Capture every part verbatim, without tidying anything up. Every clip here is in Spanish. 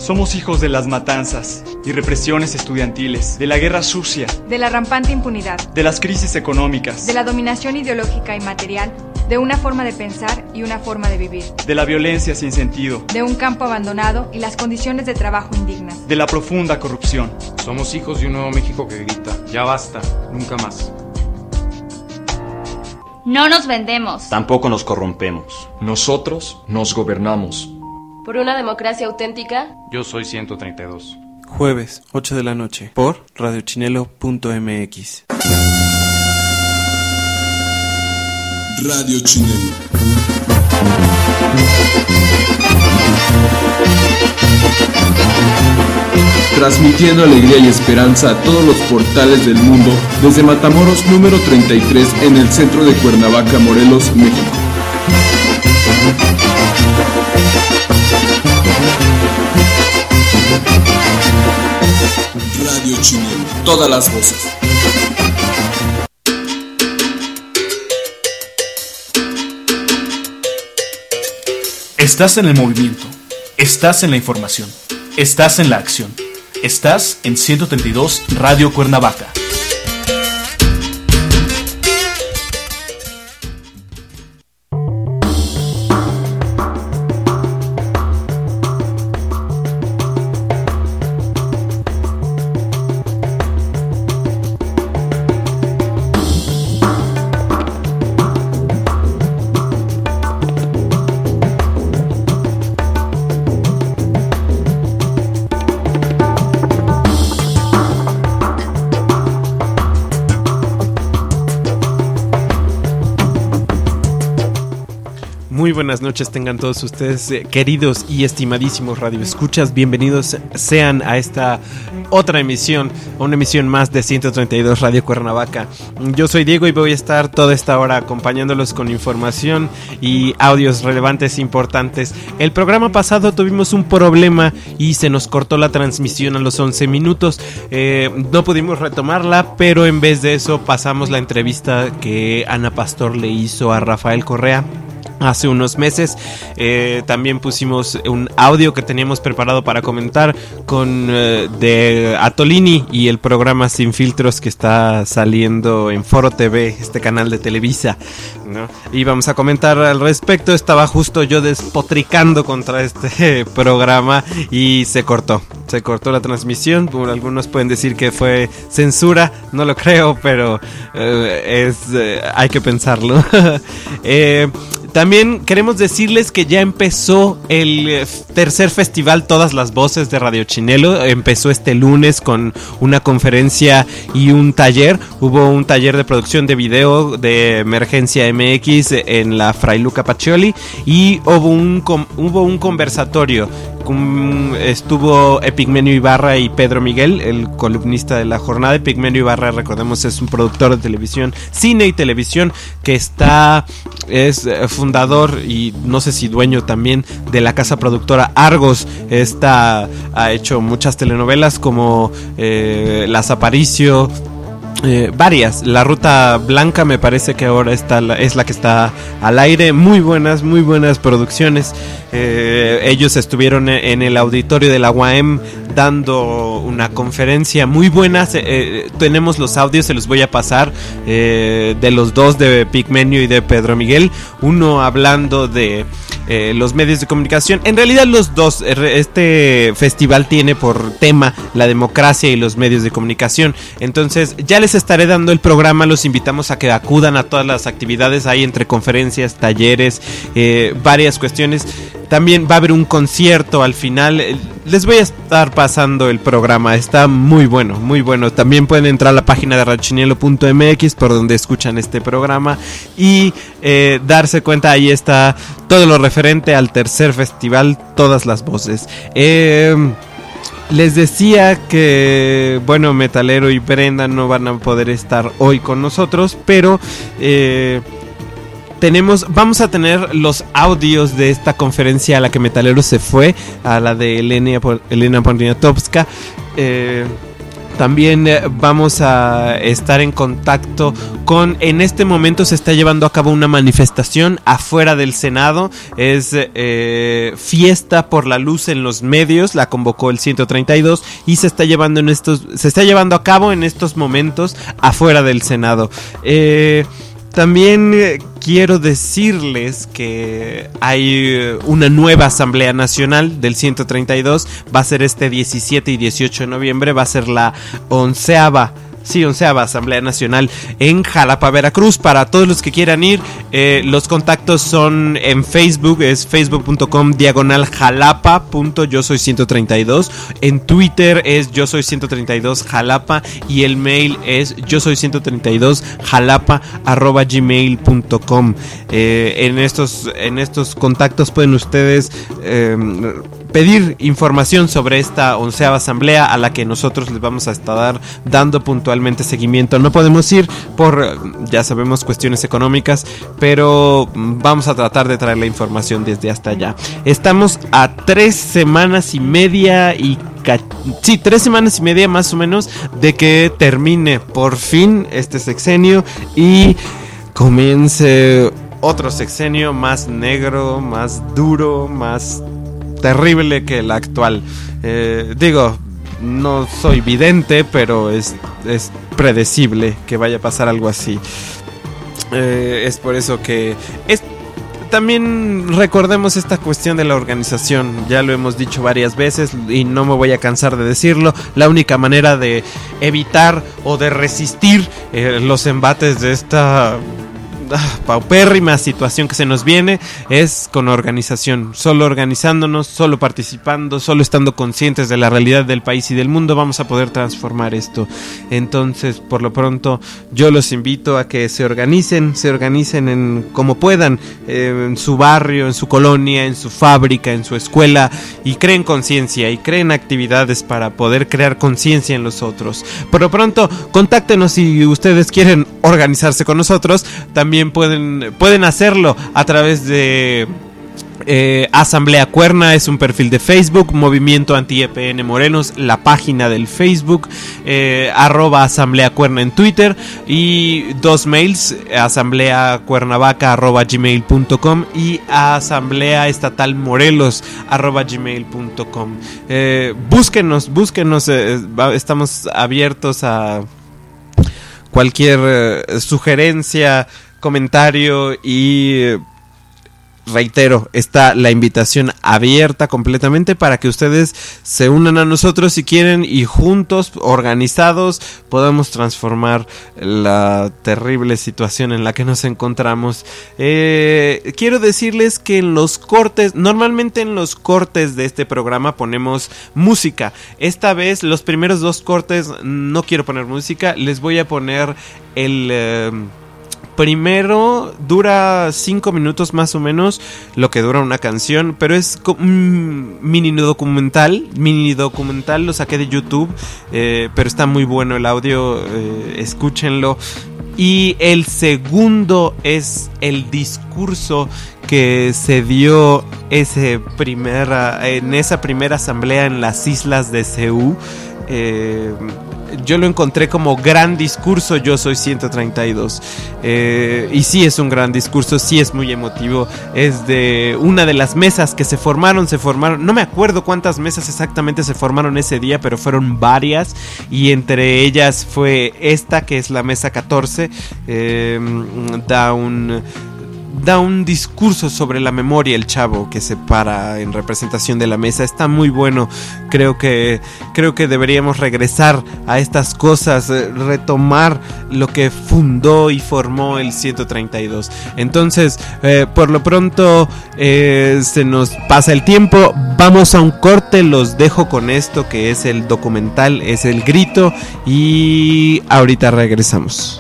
Somos hijos de las matanzas y represiones estudiantiles, de la guerra sucia, de la rampante impunidad, de las crisis económicas, de la dominación ideológica y material, de una forma de pensar y una forma de vivir, de la violencia sin sentido, de un campo abandonado y las condiciones de trabajo indignas, de la profunda corrupción. Somos hijos de un nuevo México que grita: ya basta, nunca más. No nos vendemos. Tampoco nos corrompemos. Nosotros nos gobernamos. Por una democracia auténtica. Yo soy ciento treinta y dos. Jueves, ocho de la noche, por radiochinelo punto eme equis. Radio Chinelo. Transmitiendo alegría y esperanza a todos los portales del mundo desde Matamoros número treinta y tres en el centro de Cuernavaca, Morelos, México. Radio Chinelo. Todas las voces. Estás en el movimiento, estás en la información, estás en la acción, estás en ciento treinta y dos Radio Cuernavaca. Muy buenas noches tengan todos ustedes, eh, queridos y estimadísimos radioescuchas. Bienvenidos sean a esta otra emisión, una emisión más de ciento treinta y dos Radio Cuernavaca. Yo soy Diego y voy a estar toda esta hora acompañándolos con información y audios relevantes e importantes. El programa pasado tuvimos un problema y se nos cortó la transmisión a los once minutos. Eh, no pudimos retomarla, pero en vez de eso pasamos la entrevista que Ana Pastor le hizo a Rafael Correa hace unos meses. Eh, también pusimos un audio que teníamos preparado para comentar con eh, de Atolini y el programa Sin Filtros que está saliendo en Foro T V, este canal de Televisa, ¿no? Y vamos a comentar al respecto. Estaba justo yo despotricando contra este programa y se cortó, se cortó la transmisión. Algunos pueden decir que fue censura, no lo creo, pero eh, es eh, hay que pensarlo. eh, También queremos decirles que ya empezó el tercer festival Todas las Voces de Radio Chinelo. Empezó este lunes con una conferencia y un taller. Hubo un taller de producción de video de Emergencia M X en la Fray Luca Pacioli y hubo un, hubo un conversatorio. Estuvo Epigmenio Ibarra y Pedro Miguel, el columnista de la jornada. Epigmenio Ibarra, recordemos, es un productor de televisión, cine y televisión, que está, es fundador y no sé si dueño también de la casa productora Argos. Esta ha hecho muchas telenovelas como eh, Las Aparicio, Eh, varias. La Ruta Blanca me parece que ahora está la, es la que está al aire. Muy buenas, muy buenas producciones. Eh, ellos estuvieron en el auditorio de la U A M dando una conferencia muy buena. Eh, tenemos los audios, se los voy a pasar, eh, de los dos, de Pigmenio y de Pedro Miguel. Uno hablando de eh, los medios de comunicación. En realidad los dos. Este festival tiene por tema la democracia y los medios de comunicación. Entonces ya les estaré dando el programa. Los invitamos a que acudan a todas las actividades. Hay entre conferencias, talleres, eh, varias cuestiones. También va a haber un concierto al final. Les voy a estar pasando el programa. Está muy bueno, muy bueno. También pueden entrar a la página de radio chinelo punto eme equis por donde escuchan este programa y eh, darse cuenta. Ahí está todo lo referente al tercer festival Todas las Voces. Eh... Les decía que, bueno, Metalero y Brenda no van a poder estar hoy con nosotros, pero eh, tenemos, vamos a tener los audios de esta conferencia a la que Metalero se fue, a la de Elena, Elena Poniatowska. Eh, También eh, vamos a estar en contacto con, en este momento se está llevando a cabo una manifestación afuera del Senado, es eh, Fiesta por la Luz en los Medios, la convocó el ciento treinta y dos y se está llevando en estos, se está llevando a cabo en estos momentos afuera del Senado. Eh... También eh, quiero decirles que hay eh, una nueva Asamblea Nacional del ciento treinta y dos, va a ser este diecisiete y dieciocho de noviembre, va a ser la onceava, sí, onceava Asamblea Nacional en Jalapa, Veracruz. Para todos los que quieran ir, eh, los contactos son en Facebook, es facebook punto com diagonal jalapa punto yo soy ciento treinta y dos, en Twitter es yo soy ciento treinta y dos jalapa y el mail es yo soy ciento treinta y dos jalapa arroba gmail punto com. Eh, en estos en estos contactos pueden ustedes eh, pedir información sobre esta onceava asamblea a la que nosotros les vamos a estar dando puntualmente seguimiento. No podemos ir por, ya sabemos, cuestiones económicas, pero vamos a tratar de traer la información desde hasta allá. Estamos a tres semanas y media y sí, tres semanas y media más o menos de que termine por fin este sexenio y comience otro sexenio más negro, más duro, más terrible que el actual. Eh, digo, no soy vidente, pero es, es predecible que vaya a pasar algo así. Eh, es por eso que es, también recordemos esta cuestión de la organización. Ya lo hemos dicho varias veces y no me voy a cansar de decirlo. La única manera de evitar o de resistir eh, los embates de esta paupérrima situación que se nos viene es con organización. Solo organizándonos, solo participando, solo estando conscientes de la realidad del país y del mundo vamos a poder transformar esto. Entonces, por lo pronto, yo los invito a que se organicen, se organicen en como puedan, eh, en su barrio, en su colonia, en su fábrica, en su escuela, y creen conciencia y creen actividades para poder crear conciencia en los otros. Por lo pronto, contáctenos si ustedes quieren organizarse con nosotros. También pueden, pueden hacerlo a través de eh, Asamblea Cuerna, es un perfil de Facebook, Movimiento Anti-E P N Morenos, la página del Facebook, eh, arroba Asamblea Cuerna en Twitter, y dos mails, asambleacuernavaca arroba gmail punto com y Asamblea Estatal Morelos arroba gmail punto com. Eh, búsquenos, búsquenos, eh, estamos abiertos a cualquier eh, sugerencia, comentario y eh, reitero, está la invitación abierta completamente para que ustedes se unan a nosotros si quieren y juntos, organizados, podamos transformar la terrible situación en la que nos encontramos. Eh, quiero decirles que en los cortes, normalmente en los cortes de este programa ponemos música. Esta vez los primeros dos cortes no quiero poner música, les voy a poner el... Eh, primero dura cinco minutos más o menos, lo que dura una canción, pero es un mini documental, mini documental, lo saqué de YouTube, eh, pero está muy bueno el audio, eh, escúchenlo. Y el segundo es el discurso que se dio ese primera, en esa primera asamblea en las islas de Seúl. Eh, yo lo encontré como gran discurso, yo soy ciento treinta y dos, eh, y sí es un gran discurso, sí es muy emotivo, es de una de las mesas que se formaron, se formaron, no me acuerdo cuántas mesas exactamente se formaron ese día, pero fueron varias, y entre ellas fue esta que es la mesa catorce, eh, da un... da un discurso sobre la memoria el chavo que se para en representación de la mesa. Está muy bueno. Creo que creo que deberíamos regresar a estas cosas, retomar lo que fundó y formó el ciento treinta y dos. Entonces, eh, por lo pronto eh, se nos pasa el tiempo. Vamos a un corte. Los dejo con esto que es el documental, es El Grito, y ahorita regresamos.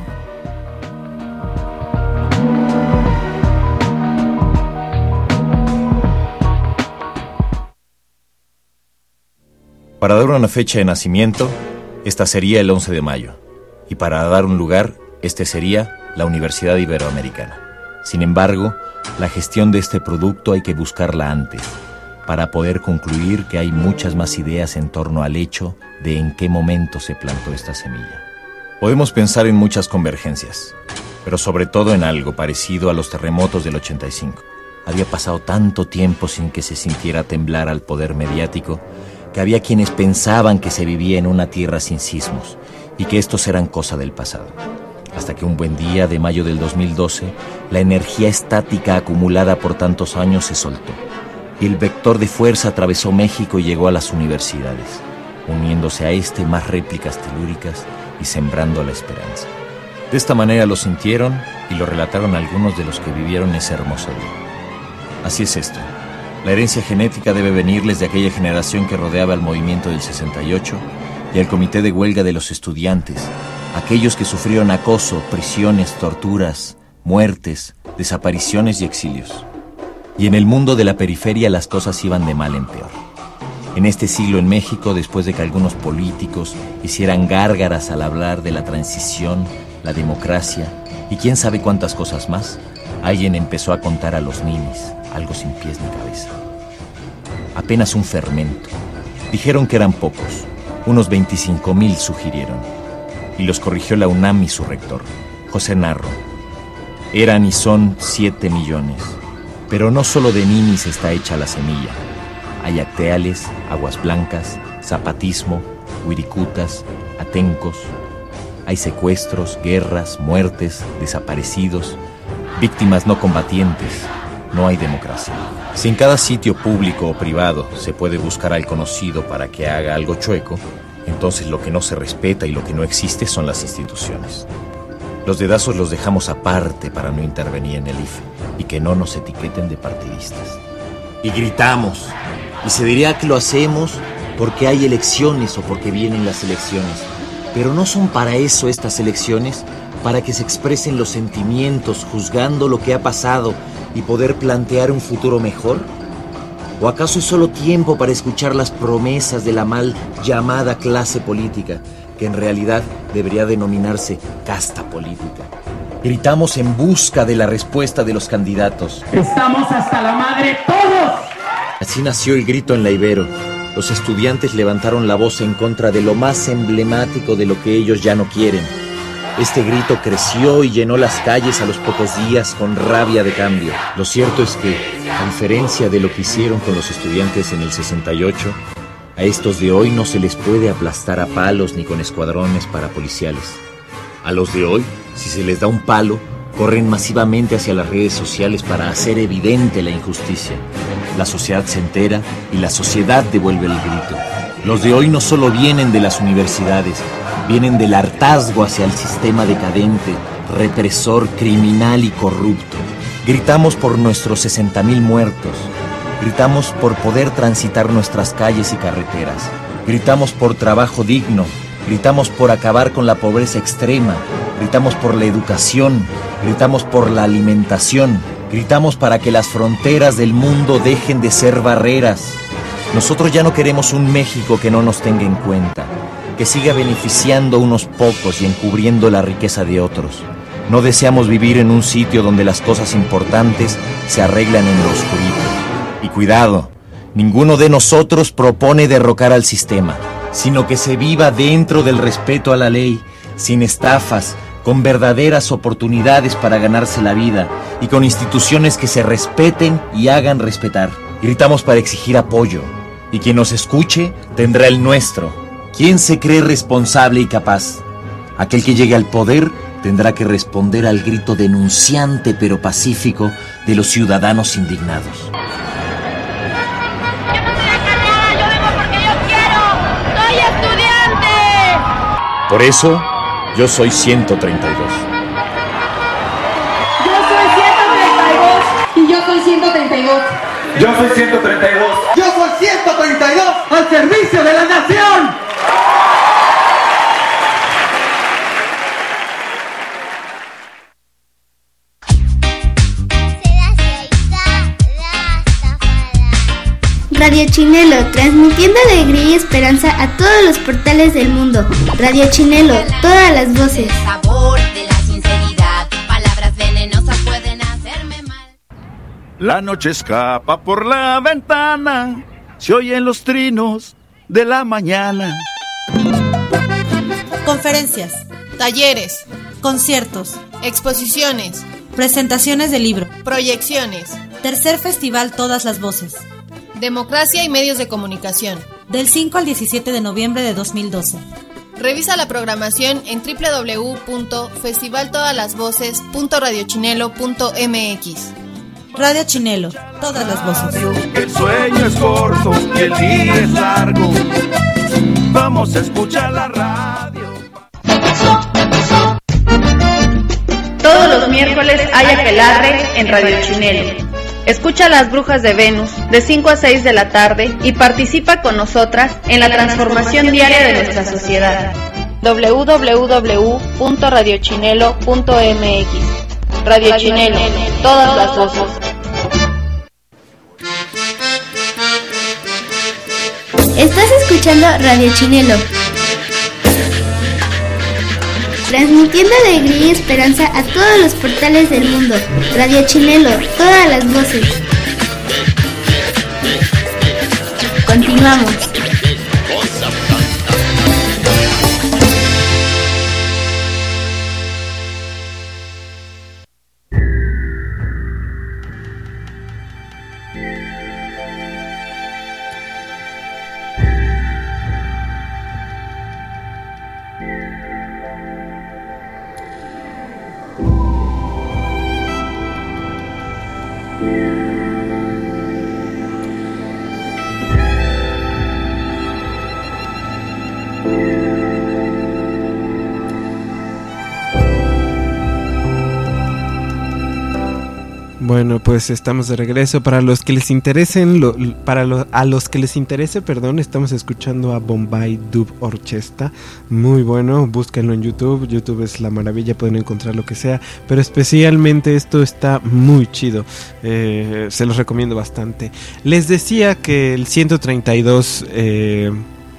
Para dar una fecha de nacimiento, esta sería el once de mayo, y para dar un lugar, este sería la Universidad Iberoamericana. Sin embargo, la gestión de este producto hay que buscarla antes. para poder concluir que hay muchas más ideas en torno al hecho de en qué momento se plantó esta semilla. Podemos pensar en muchas convergencias, pero sobre todo en algo parecido a los terremotos del ochenta y cinco. Había pasado tanto tiempo sin que se sintiera temblar al poder mediático que había quienes pensaban que se vivía en una tierra sin sismos y que estos eran cosa del pasado. Hasta que un buen día de mayo del dos mil doce, la energía estática acumulada por tantos años se soltó y el vector de fuerza atravesó México y llegó a las universidades, uniéndose a este más réplicas telúricas y sembrando la esperanza. De esta manera lo sintieron y lo relataron algunos de los que vivieron ese hermoso día. Así es esto. La herencia genética debe venirles de aquella generación que rodeaba al movimiento del sesenta y ocho y al comité de huelga de los estudiantes, aquellos que sufrieron acoso, prisiones, torturas, muertes, desapariciones y exilios. Y en el mundo de la periferia las cosas iban de mal en peor. En este siglo en México, después de que algunos políticos hicieran gárgaras al hablar de la transición, la democracia y quién sabe cuántas cosas más, alguien empezó a contar a los ninis, algo sin pies ni cabeza. Apenas un fermento. Dijeron que eran pocos, unos veinticinco mil sugirieron, y los corrigió la UNAM y su rector, José Narro. Eran y son siete millones, pero no solo de ninis está hecha la semilla. Hay acteales, aguas blancas, zapatismo, huiricutas, atencos. Hay secuestros, guerras, muertes, desaparecidos, víctimas no combatientes. No hay democracia. Si en cada sitio público o privado se puede buscar al conocido para que haga algo chueco, entonces lo que no se respeta y lo que no existe son las instituciones. Los dedazos los dejamos aparte para no intervenir en el I F E y que no nos etiqueten de partidistas. Y gritamos, y se diría que lo hacemos porque hay elecciones o porque vienen las elecciones, pero no son para eso estas elecciones, para que se expresen los sentimientos juzgando lo que ha pasado y poder plantear un futuro mejor. ¿O acaso es solo tiempo para escuchar las promesas de la mal llamada clase política, que en realidad debería denominarse casta política? Gritamos en busca de la respuesta de los candidatos. ¡Estamos hasta la madre todos! Así nació el grito en la Ibero. Los estudiantes levantaron la voz en contra de lo más emblemático de lo que ellos ya no quieren. Este grito creció y llenó las calles a los pocos días con rabia de cambio. Lo cierto es que, a diferencia de lo que hicieron con los estudiantes en el sesenta y ocho, a estos de hoy no se les puede aplastar a palos ni con escuadrones parapoliciales. A los de hoy, si se les da un palo, corren masivamente hacia las redes sociales para hacer evidente la injusticia. La sociedad se entera y la sociedad devuelve el grito. Los de hoy no solo vienen de las universidades, vienen del hartazgo hacia el sistema decadente, represor, criminal y corrupto. Gritamos por nuestros sesenta mil muertos. Gritamos por poder transitar nuestras calles y carreteras. Gritamos por trabajo digno. Gritamos por acabar con la pobreza extrema. Gritamos por la educación. Gritamos por la alimentación. Gritamos para que las fronteras del mundo dejen de ser barreras. Nosotros ya no queremos un México que no nos tenga en cuenta, que siga beneficiando a unos pocos y encubriendo la riqueza de otros. No deseamos vivir en un sitio donde las cosas importantes se arreglan en lo oscurito. Y cuidado, ninguno de nosotros propone derrocar al sistema, sino que se viva dentro del respeto a la ley, sin estafas, con verdaderas oportunidades para ganarse la vida y con instituciones que se respeten y hagan respetar. Gritamos para exigir apoyo, y quien nos escuche tendrá el nuestro. ¿Quién se cree responsable y capaz? Aquel que llegue al poder tendrá que responder al grito denunciante pero pacífico de los ciudadanos indignados. Yo no soy acarreada, yo vengo porque yo quiero. ¡Soy estudiante! Por eso, yo soy ciento treinta y dos. Yo soy ciento treinta y dos. Y yo soy ciento treinta y dos. Yo soy ciento treinta y dos. Yo soy ciento treinta y dos. Al servicio de la nación. Radio Chinelo, transmitiendo alegría y esperanza a todos los portales del mundo. Radio Chinelo, todas las voces. El sabor de la sinceridad, palabras venenosas pueden hacerme mal. La noche escapa por la ventana, se oyen los trinos de la mañana. Conferencias, talleres, conciertos, exposiciones, presentaciones de libro, proyecciones. Tercer Festival Todas las Voces. Democracia y medios de comunicación. Del cinco al diecisiete de noviembre de dos mil doce. Revisa la programación en doble u doble u doble u punto festival todas las voces punto radio chinelo punto m x. Radio Chinelo, todas las voces. El sueño es corto y el día es largo. Vamos a escuchar la radio. Todos los miércoles hay aquelarre en Radio Chinelo. Escucha Las Brujas de Venus de cinco a seis de la tarde y participa con nosotras en la transformación diaria de nuestra sociedad. doble u doble u doble u punto radio chinelo punto m x. Radio Chinelo, todas las voces. Estás escuchando Radio Chinelo, transmitiendo alegría y esperanza a todos los portales del mundo. Radio Chinelo, todas las voces. Continuamos. Bueno, pues estamos de regreso. Para los que les interesen, lo, para lo, a los que les interese, perdón, estamos escuchando a Bombay Dub Orchestra. Muy bueno, búsquenlo en YouTube. YouTube es la maravilla, pueden encontrar lo que sea. Pero especialmente esto está muy chido. Eh, se los recomiendo bastante. Les decía que el ciento treinta y dos eh,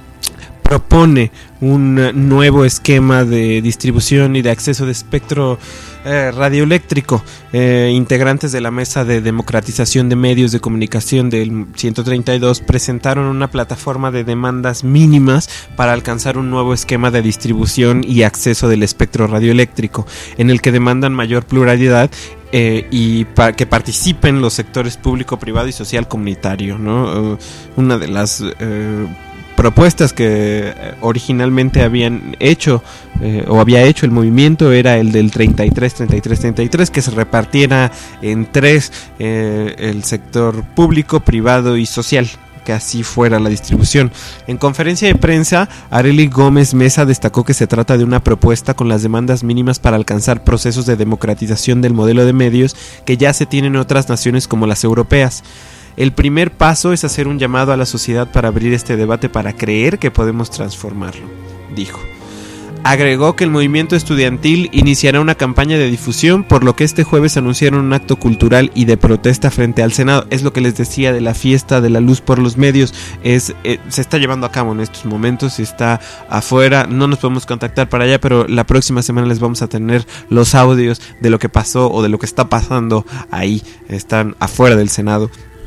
propone un nuevo esquema de distribución y de acceso de espectro Eh, radioeléctrico. Eh, integrantes de la Mesa de Democratización de Medios de Comunicación del ciento treinta y dos presentaron una plataforma de demandas mínimas para alcanzar un nuevo esquema de distribución y acceso del espectro radioeléctrico, en el que demandan mayor pluralidad eh, y para que participen los sectores público, privado y social comunitario, ¿no? Uh, una de las uh, propuestas que originalmente habían hecho eh, o había hecho el movimiento era el del treinta y tres, treinta y tres, treinta y tres, que se repartiera en tres, eh, el sector público, privado y social, que así fuera la distribución. En conferencia de prensa, Arely Gómez Mesa destacó que se trata de una propuesta con las demandas mínimas para alcanzar procesos de democratización del modelo de medios que ya se tienen en otras naciones como las europeas. El primer paso es hacer un llamado a la sociedad para abrir este debate para creer que podemos transformarlo, dijo. Agregó que el movimiento estudiantil iniciará una campaña de difusión, por lo que este jueves anunciaron un acto cultural y de protesta frente al Senado. Es lo que les decía de la fiesta de la luz por los medios. Es eh, se está llevando a cabo en estos momentos, está afuera, no nos podemos contactar para allá, pero la próxima semana les vamos a tener los audios de lo que pasó o de lo que está pasando ahí. Están afuera del Senado.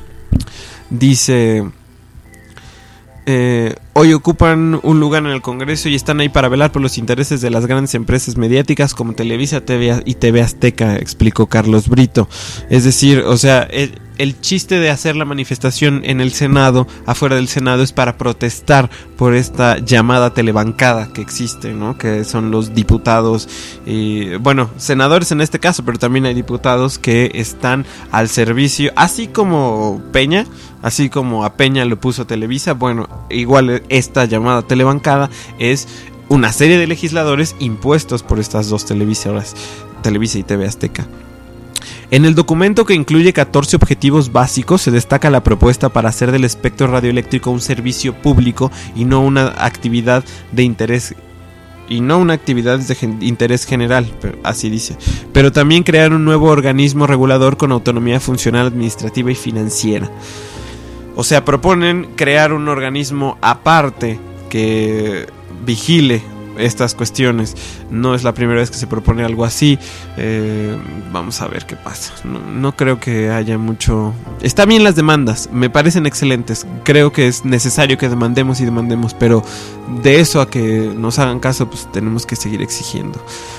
Dice... Eh, hoy ocupan un lugar en el Congreso y están ahí para velar por los intereses de las grandes empresas mediáticas como Televisa T V y T V Azteca, explicó Carlos Brito. Es decir, o sea, el, el chiste de hacer la manifestación en el Senado, afuera del Senado, es para protestar por esta llamada telebancada que existe, ¿no? Que son los diputados, y, bueno, senadores en este caso, pero también hay diputados que están al servicio, así como Peña, así como a Peña lo puso Televisa. Bueno, igual esta llamada telebancada es una serie de legisladores impuestos por estas dos televisoras, Televisa y T V Azteca. En el documento, que incluye catorce objetivos básicos, se destaca la propuesta para hacer del espectro radioeléctrico un servicio público y no una actividad de interés y no una actividad de gen- interés general, pero así dice, pero también crear un nuevo organismo regulador con autonomía funcional, administrativa y financiera. O sea, proponen crear un organismo aparte que vigile estas cuestiones. No es la primera vez que se propone algo así. Eh, vamos a ver qué pasa. No, no creo que haya mucho... Está bien las demandas, me parecen excelentes. Creo que es necesario que demandemos y demandemos, pero de eso a que nos hagan caso, pues tenemos que seguir exigiendo.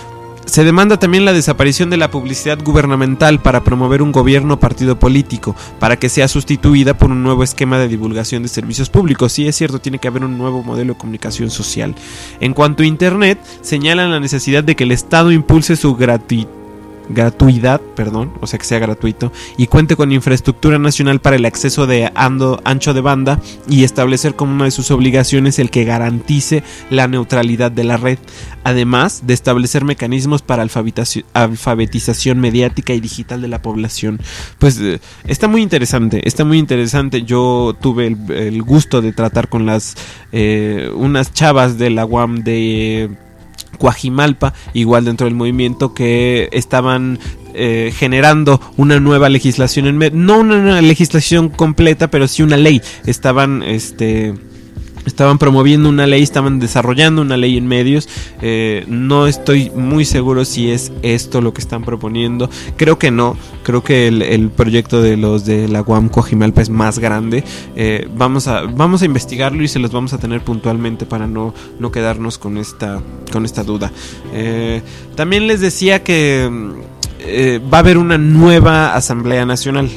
Se demanda también la desaparición de la publicidad gubernamental para promover un gobierno o partido político, para que sea sustituida por un nuevo esquema de divulgación de servicios públicos. Sí, es cierto, tiene que haber un nuevo modelo de comunicación social. En cuanto a Internet, señalan la necesidad de que el Estado impulse su gratuidad. gratuidad, perdón, o sea que sea gratuito, y cuente con infraestructura nacional para el acceso de ando, ancho de banda, y establecer como una de sus obligaciones el que garantice la neutralidad de la red, además de establecer mecanismos para alfabetización mediática y digital de la población. Pues eh, está muy interesante, está muy interesante. Yo tuve el, el gusto de tratar con las eh, unas chavas de la U A M de Coajimalpa, igual dentro del movimiento, que estaban eh, generando una nueva legislación, en me- no una, una legislación completa, pero sí una ley. Estaban este estaban promoviendo una ley, estaban desarrollando una ley en medios. Eh, no estoy muy seguro si es esto lo que están proponiendo. Creo que no. Creo que el, el proyecto de los de la U A M Coajimalpa es más grande. Eh, vamos a vamos a investigarlo y se los vamos a tener puntualmente para no, no quedarnos con esta con esta duda. Eh, también les decía que eh, va a haber una nueva Asamblea Nacional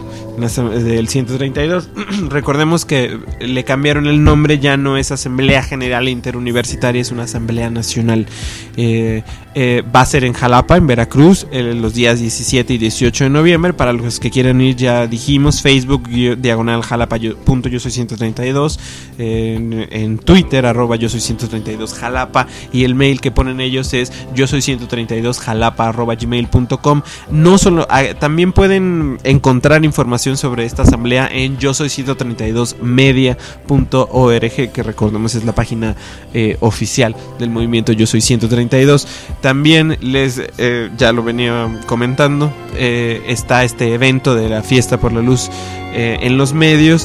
del ciento treinta y dos. Recordemos que le cambiaron el nombre, ya no es Asamblea General Interuniversitaria, es una Asamblea Nacional. Eh, eh, va a ser en Jalapa, en Veracruz, eh, los días diecisiete y dieciocho de noviembre. Para los que quieran ir, ya dijimos, Facebook, diagonal Jalapa, yo, punto yo soy ciento treinta y dos, eh, en, en Twitter, arroba yo soy ciento treinta y dos Jalapa, y el mail que ponen ellos es yo soy ciento treinta y dos jalapa arroba gmail punto com. No solo, eh, también pueden encontrar información sobre esta asamblea en yo soy ciento treinta y dos media punto org, que recordemos es la página eh, oficial del movimiento Yo Soy ciento treinta y dos. También les, eh, ya lo venía comentando, eh, está este evento de la Fiesta por la Luz eh, en los medios.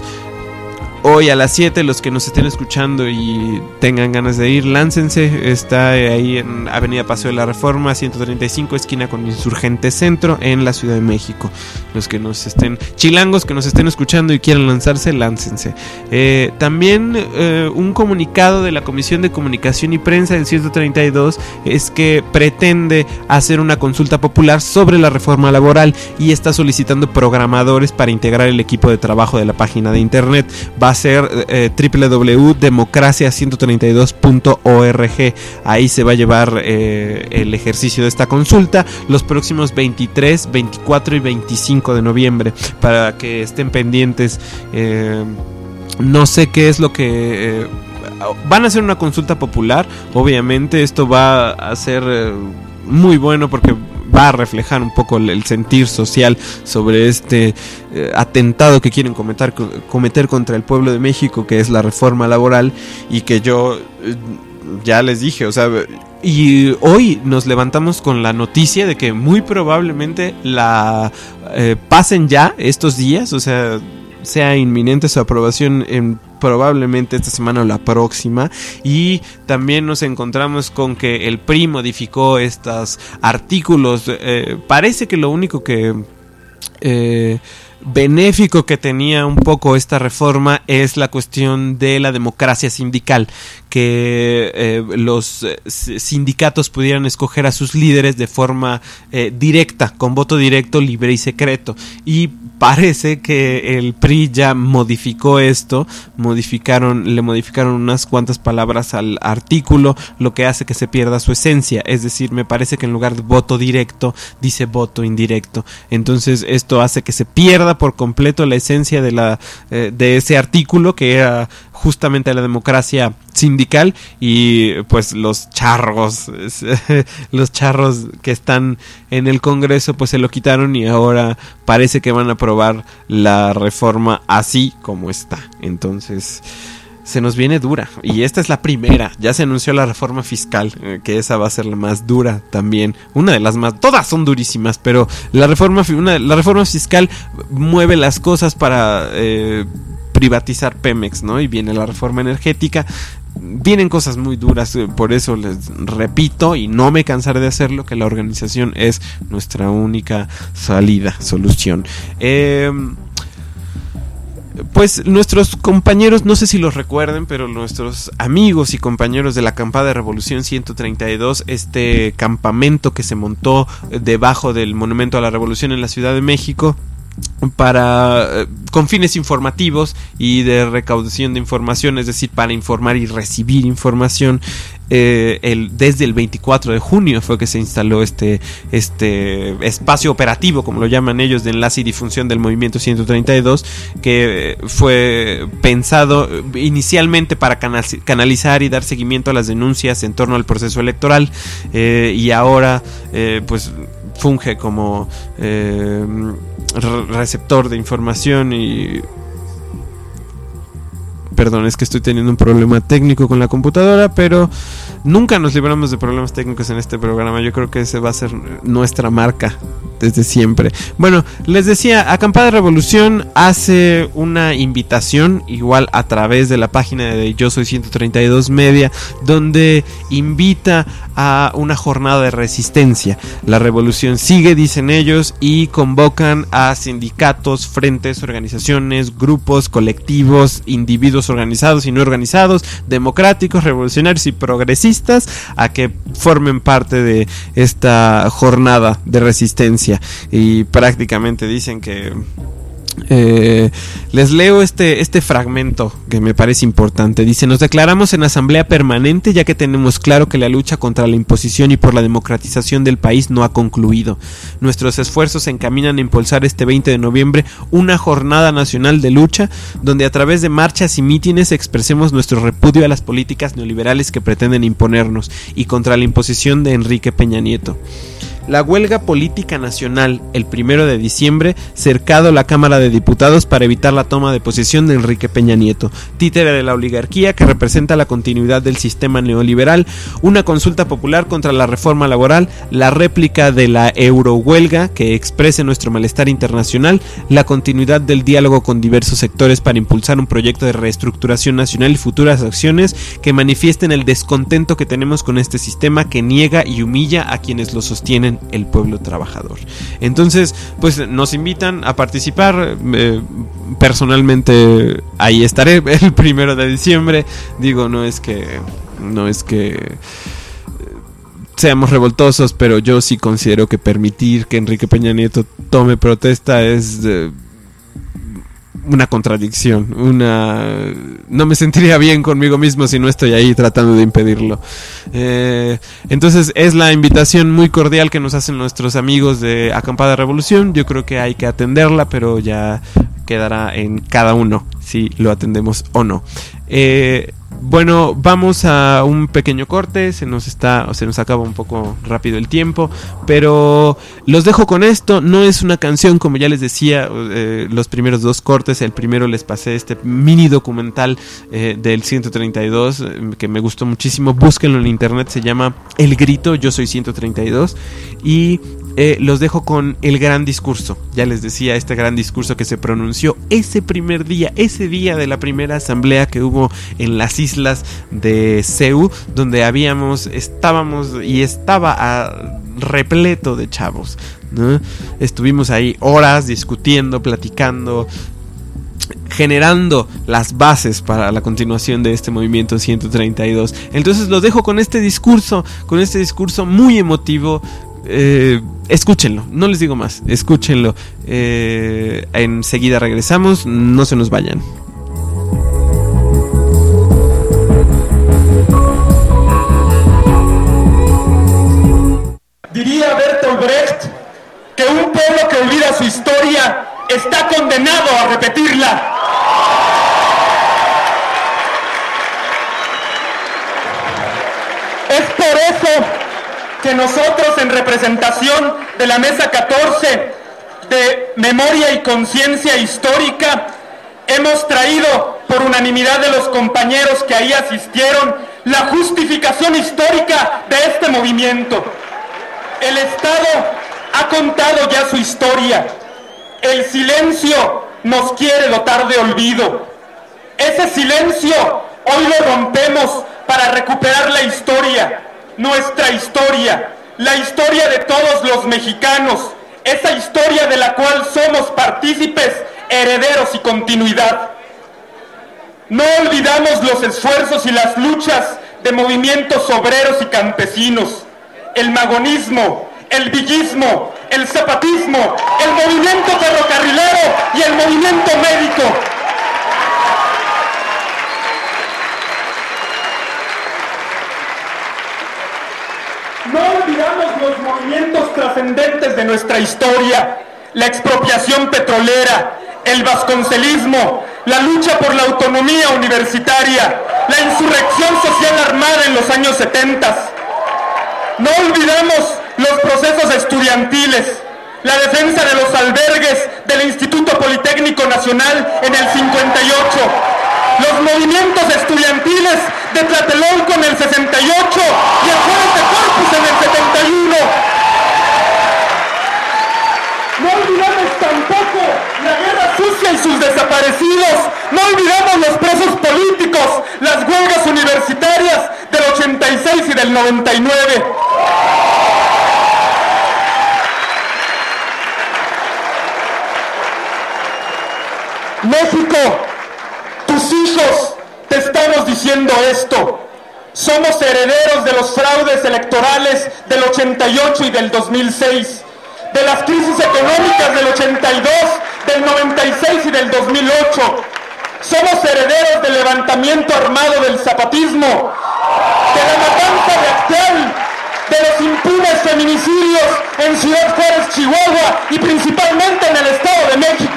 Hoy a las siete, los que nos estén escuchando y tengan ganas de ir, láncense. Está ahí en Avenida Paseo de la Reforma, ciento treinta y cinco, esquina con Insurgente Centro, en la Ciudad de México. Los que nos estén, chilangos que nos estén escuchando y quieran lanzarse, láncense. Eh, también eh, un comunicado de la Comisión de Comunicación y Prensa del ciento treinta y dos es que pretende hacer una consulta popular sobre la reforma laboral y está solicitando programadores para integrar el equipo de trabajo de la página de internet. Va a ser eh, doble u doble u doble u punto democracia ciento treinta y dos punto org. Ahí se va a llevar eh, el ejercicio de esta consulta los próximos veintitrés, veinticuatro y veinticinco de noviembre, para que estén pendientes. Eh, no sé qué es lo que eh, van a hacer una consulta popular. Obviamente esto va a ser eh, muy bueno porque va a reflejar un poco el, el sentir social sobre este eh, atentado que quieren cometer, cometer contra el pueblo de México, que es la reforma laboral, y que yo eh, ya les dije, o sea, y hoy nos levantamos con la noticia de que muy probablemente la eh, pasen ya estos días, o sea, sea inminente su aprobación en probablemente esta semana o la próxima. Y también nos encontramos con que el P R I modificó estos artículos. Eh, parece que lo único que eh, benéfico que tenía un poco esta reforma es la cuestión de la democracia sindical, que eh, los eh, sindicatos pudieran escoger a sus líderes de forma eh, directa, con voto directo, libre y secreto. Y parece que el P R I ya modificó esto, modificaron, le modificaron unas cuantas palabras al artículo, lo que hace que se pierda su esencia. Es decir, me parece que en lugar de voto directo dice voto indirecto. Entonces esto hace que se pierda por completo la esencia de la eh, de ese artículo, que era justamente la democracia sindical. Y pues los charros los charros que están en el Congreso pues se lo quitaron, y ahora parece que van a aprobar la reforma así como está. Entonces se nos viene dura, y esta es la primera. Ya se anunció la reforma fiscal, eh, que esa va a ser la más dura también, una de las más, todas son durísimas, pero la reforma una, la reforma fiscal mueve las cosas para eh, privatizar Pemex, ¿no? Y viene la reforma energética. vienen cosas muy duras, por eso les repito y no me cansaré de hacerlo, que la organización es nuestra única salida, solución. Eh, Pues nuestros compañeros, no sé si los recuerden, pero nuestros amigos y compañeros de la acampada de Revolución ciento treinta y dos, este campamento que se montó debajo del Monumento a la Revolución en la Ciudad de México, para con fines informativos y de recaudación de información, es decir, para informar y recibir información. Eh, el, desde el veinticuatro de junio fue que se instaló este, este espacio operativo, como lo llaman ellos, de enlace y difusión del movimiento ciento treinta y dos, que fue pensado inicialmente para canal, canalizar y dar seguimiento a las denuncias en torno al proceso electoral, eh, y ahora eh, pues funge como eh, receptor de información y... Perdón, es que estoy teniendo un problema técnico con la computadora, pero nunca nos libramos de problemas técnicos en este programa. Yo creo que ese va a ser nuestra marca desde siempre. Bueno, les decía, Acampada Revolución hace una invitación, igual a través de la página de Yo Soy ciento treinta y dos Media, donde invita a una jornada de resistencia. La revolución sigue, dicen ellos, y convocan a sindicatos, frentes, organizaciones, grupos, colectivos, individuos organizados y no organizados, democráticos, revolucionarios y progresistas, a que formen parte de esta jornada de resistencia. Y prácticamente dicen que Eh, les leo este, este fragmento que me parece importante. Dice: nos declaramos en asamblea permanente ya que tenemos claro que la lucha contra la imposición y por la democratización del país no ha concluido. Nuestros esfuerzos se encaminan a impulsar este veinte de noviembre una jornada nacional de lucha donde a través de marchas y mítines expresemos nuestro repudio a las políticas neoliberales que pretenden imponernos y contra la imposición de Enrique Peña Nieto. La huelga política nacional el primero de diciembre, cercado a la Cámara de Diputados para evitar la toma de posesión de Enrique Peña Nieto, títere de la oligarquía que representa la continuidad del sistema neoliberal, una consulta popular contra la reforma laboral, la réplica de la eurohuelga que exprese nuestro malestar internacional, la continuidad del diálogo con diversos sectores para impulsar un proyecto de reestructuración nacional y futuras acciones que manifiesten el descontento que tenemos con este sistema que niega y humilla a quienes lo sostienen, el pueblo trabajador. Entonces, pues nos invitan a participar. Eh, personalmente ahí estaré el primero de diciembre. Digo, no es que no es que seamos revoltosos, pero yo sí considero que permitir que Enrique Peña Nieto tome protesta es eh, una contradicción, una... no me sentiría bien conmigo mismo si no estoy ahí tratando de impedirlo. Eh, entonces es la invitación muy cordial que nos hacen nuestros amigos de Acampada Revolución. Yo creo que hay que atenderla, pero ya quedará en cada uno si lo atendemos o no. Eh, Bueno, vamos a un pequeño corte. Se nos está, se nos acaba un poco rápido el tiempo, pero los dejo con esto. No es una canción, como ya les decía, eh, los primeros dos cortes. El primero les pasé este mini documental eh, del ciento treinta y dos eh, que me gustó muchísimo. Búsquenlo en internet, se llama El Grito, Yo Soy ciento treinta y dos. Y eh, los dejo con el gran discurso. Ya les decía, este gran discurso que se pronunció ese primer día, ese día de la primera asamblea que hubo en las islas de Ceú, donde habíamos, estábamos y estaba a, repleto de chavos, ¿no? Estuvimos ahí horas discutiendo, platicando, generando las bases para la continuación de este movimiento ciento treinta y dos. Entonces los dejo con este discurso, con este discurso muy emotivo. Eh, escúchenlo, no les digo más, escúchenlo. Eh, enseguida regresamos, no se nos vayan. Diría Bertolt Brecht que un pueblo que olvida su historia está condenado a repetirla. Es por eso que nosotros, en representación de la Mesa catorce de Memoria y Conciencia Histórica, hemos traído por unanimidad de los compañeros que ahí asistieron la justificación histórica de este movimiento. El Estado ha contado ya su historia. El silencio nos quiere dotar de olvido. Ese silencio hoy lo rompemos para recuperar la historia, nuestra historia, la historia de todos los mexicanos, esa historia de la cual somos partícipes, herederos y continuidad. No olvidamos los esfuerzos y las luchas de movimientos obreros y campesinos, el magonismo, el villismo, el zapatismo, el movimiento ferrocarrilero y el movimiento médico. No olvidamos los movimientos trascendentes de nuestra historia, la expropiación petrolera, el vasconcelismo, la lucha por la autonomía universitaria, la insurrección social armada en los años setenta. No olvidamos los procesos estudiantiles, la defensa de los albergues del Instituto Politécnico Nacional en el cincuenta y ocho, los movimientos estudiantiles de Tlatelolco en el sesenta y ocho y el Jueves de Corpus en el setenta y uno. No olvidamos tampoco la guerra sucia y sus desaparecidos. No olvidamos los presos políticos, las huelgas universitarias del ochenta y seis y del noventa y nueve. México, tus hijos te estamos diciendo esto. Somos herederos de los fraudes electorales del ochenta y ocho y del dos mil seis, de las crisis económicas del ochenta y dos, del noventa y seis y del dos mil ocho. Somos herederos del levantamiento armado del zapatismo, de la matanza de Acteal, de los impunes feminicidios en Ciudad Juárez, Chihuahua y principalmente en el Estado de México.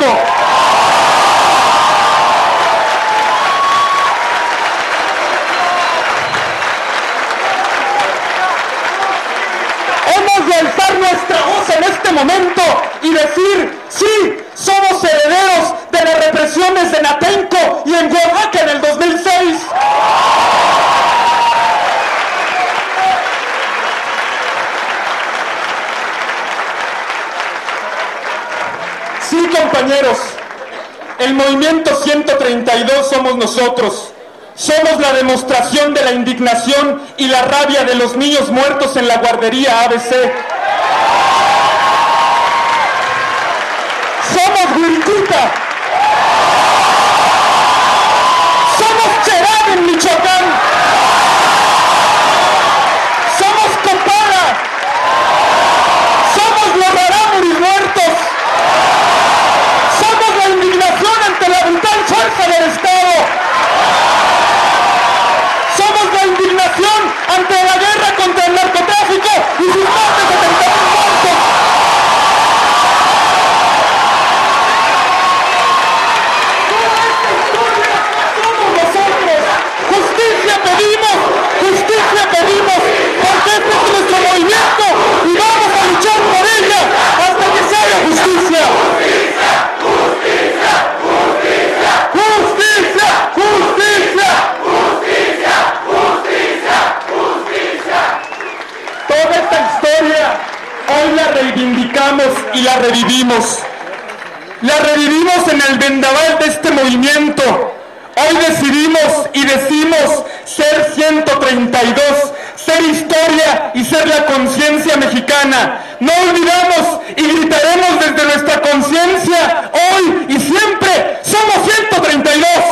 Hemos de alzar nuestra voz en este momento y decir, sí, somos herederos de las represiones en Atenco y en Oaxaca en el dos mil seis. Sí, compañeros, el movimiento ciento treinta y dos somos nosotros. Somos la demostración de la indignación y la rabia de los niños muertos en la guardería A B C. Somos Huiricuta. Somos Cherán en Michoacán. Somos Copala. Somos los rarámuris muertos. Somos la indignación ante la brutal fuerza del Estado. Somos la indignación ante la guerra contra el narcotráfico y sus más de setenta mil muertos. Toda esta historia somos nosotros. Justicia pedimos, justicia pedimos, porque este es nuestro movimiento y vamos a luchar por ella hasta que se haga justicia. Justicia, justicia, justicia, justicia, justicia, justicia, justicia. Toda esta historia hoy la reivindicamos y la revivimos. La revivimos en el vendaval de este movimiento. Hoy decidimos y decimos ser ciento treinta y dos, ser historia y ser la conciencia mexicana. No olvidamos y gritaremos desde nuestra conciencia hoy y siempre, somos ciento treinta y dos.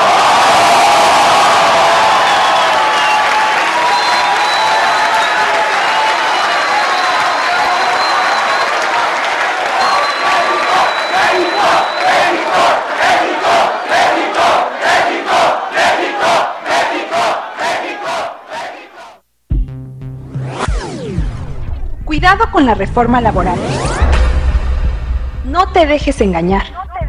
Cuidado con la reforma laboral. No te dejes engañar.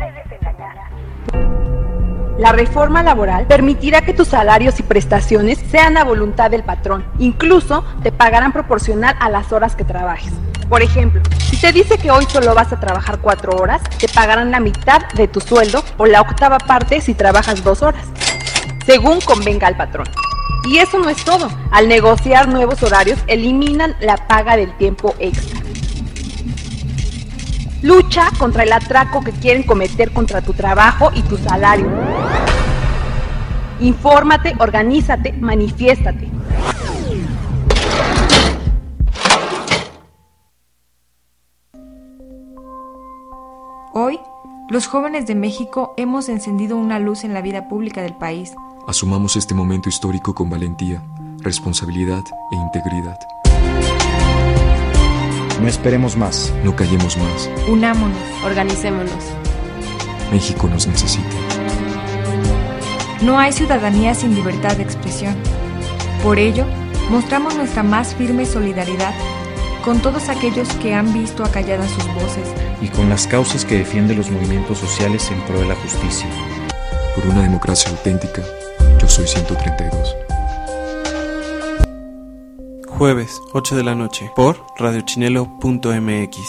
La reforma laboral permitirá que tus salarios y prestaciones sean a voluntad del patrón. Incluso te pagarán proporcional a las horas que trabajes. Por ejemplo, si te dice que hoy solo vas a trabajar cuatro horas, te pagarán la mitad de tu sueldo o la octava parte si trabajas dos horas, según convenga al patrón. Y eso no es todo. Al negociar nuevos horarios, eliminan la paga del tiempo extra. Lucha contra el atraco que quieren cometer contra tu trabajo y tu salario. Infórmate, organízate, manifiéstate. Hoy, los jóvenes de México hemos encendido una luz en la vida pública del país. Asumamos este momento histórico con valentía, responsabilidad e integridad. No esperemos más. No callemos más. Unámonos. Organicémonos. México nos necesita. No hay ciudadanía sin libertad de expresión. Por ello, mostramos nuestra más firme solidaridad con todos aquellos que han visto acalladas sus voces y con las causas que defienden los movimientos sociales en pro de la justicia. Por una democracia auténtica, yo soy ciento treinta y dos. Jueves, ocho de la noche, por radio chinelo punto m x.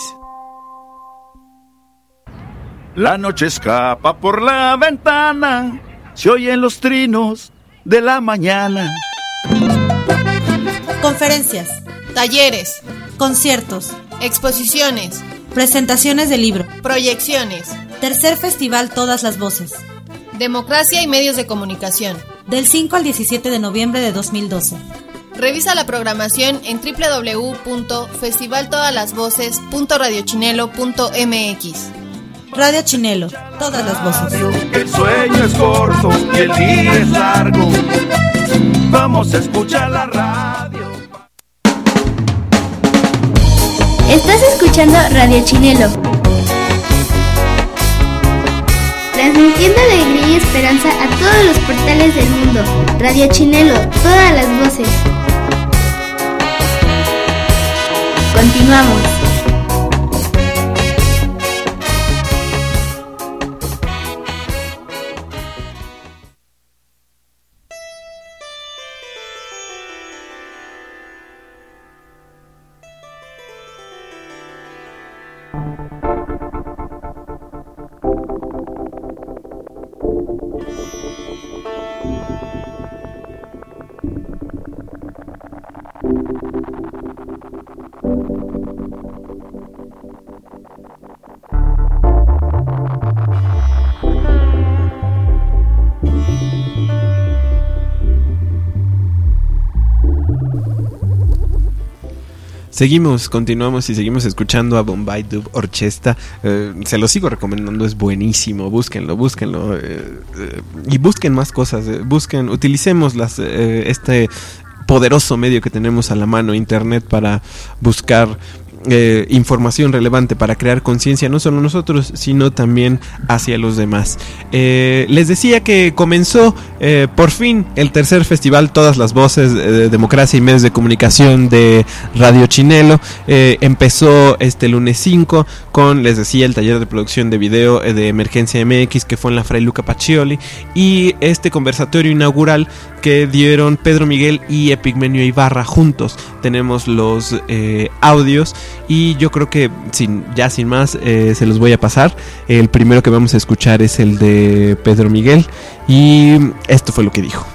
La noche escapa por la ventana, se oyen los trinos de la mañana. Conferencias, talleres, conciertos, exposiciones, presentaciones de libro, proyecciones, tercer festival Todas las Voces. Democracia y medios de comunicación. Del cinco al diecisiete de noviembre de dos mil doce. Revisa la programación en doble u doble u doble u punto festival todas las voces punto radio chinelo punto m x. Radio Chinelo, todas las voces. El sueño es corto y el día es largo. Vamos a escuchar la radio. Estás escuchando Radio Chinelo, transmitiendo alegría y esperanza a todos los portales del mundo. Radio Chinelo, todas las voces. Continuamos. Seguimos, continuamos y seguimos escuchando a Bombay Dub Orchestra. Eh, se lo sigo recomendando, es buenísimo. Búsquenlo, búsquenlo. Eh, eh, y busquen más cosas. Eh, busquen, utilicemos las, eh, este poderoso medio que tenemos a la mano, internet, para buscar Eh, información relevante, para crear conciencia no solo nosotros, sino también hacia los demás. Eh, les decía que comenzó eh, por fin el tercer festival Todas las Voces de Democracia y Medios de Comunicación de Radio Chinelo. Eh, empezó este lunes cinco con, les decía, el taller de producción de video de Emergencia M X, que fue en la Fray Luca Pacioli, y este conversatorio inaugural que dieron Pedro Miguel y Epigmenio Ibarra juntos. Tenemos los eh, audios y yo creo que sin, ya sin más eh, se los voy a pasar. El primero que vamos a escuchar es el de Pedro Miguel y esto fue lo que dijo.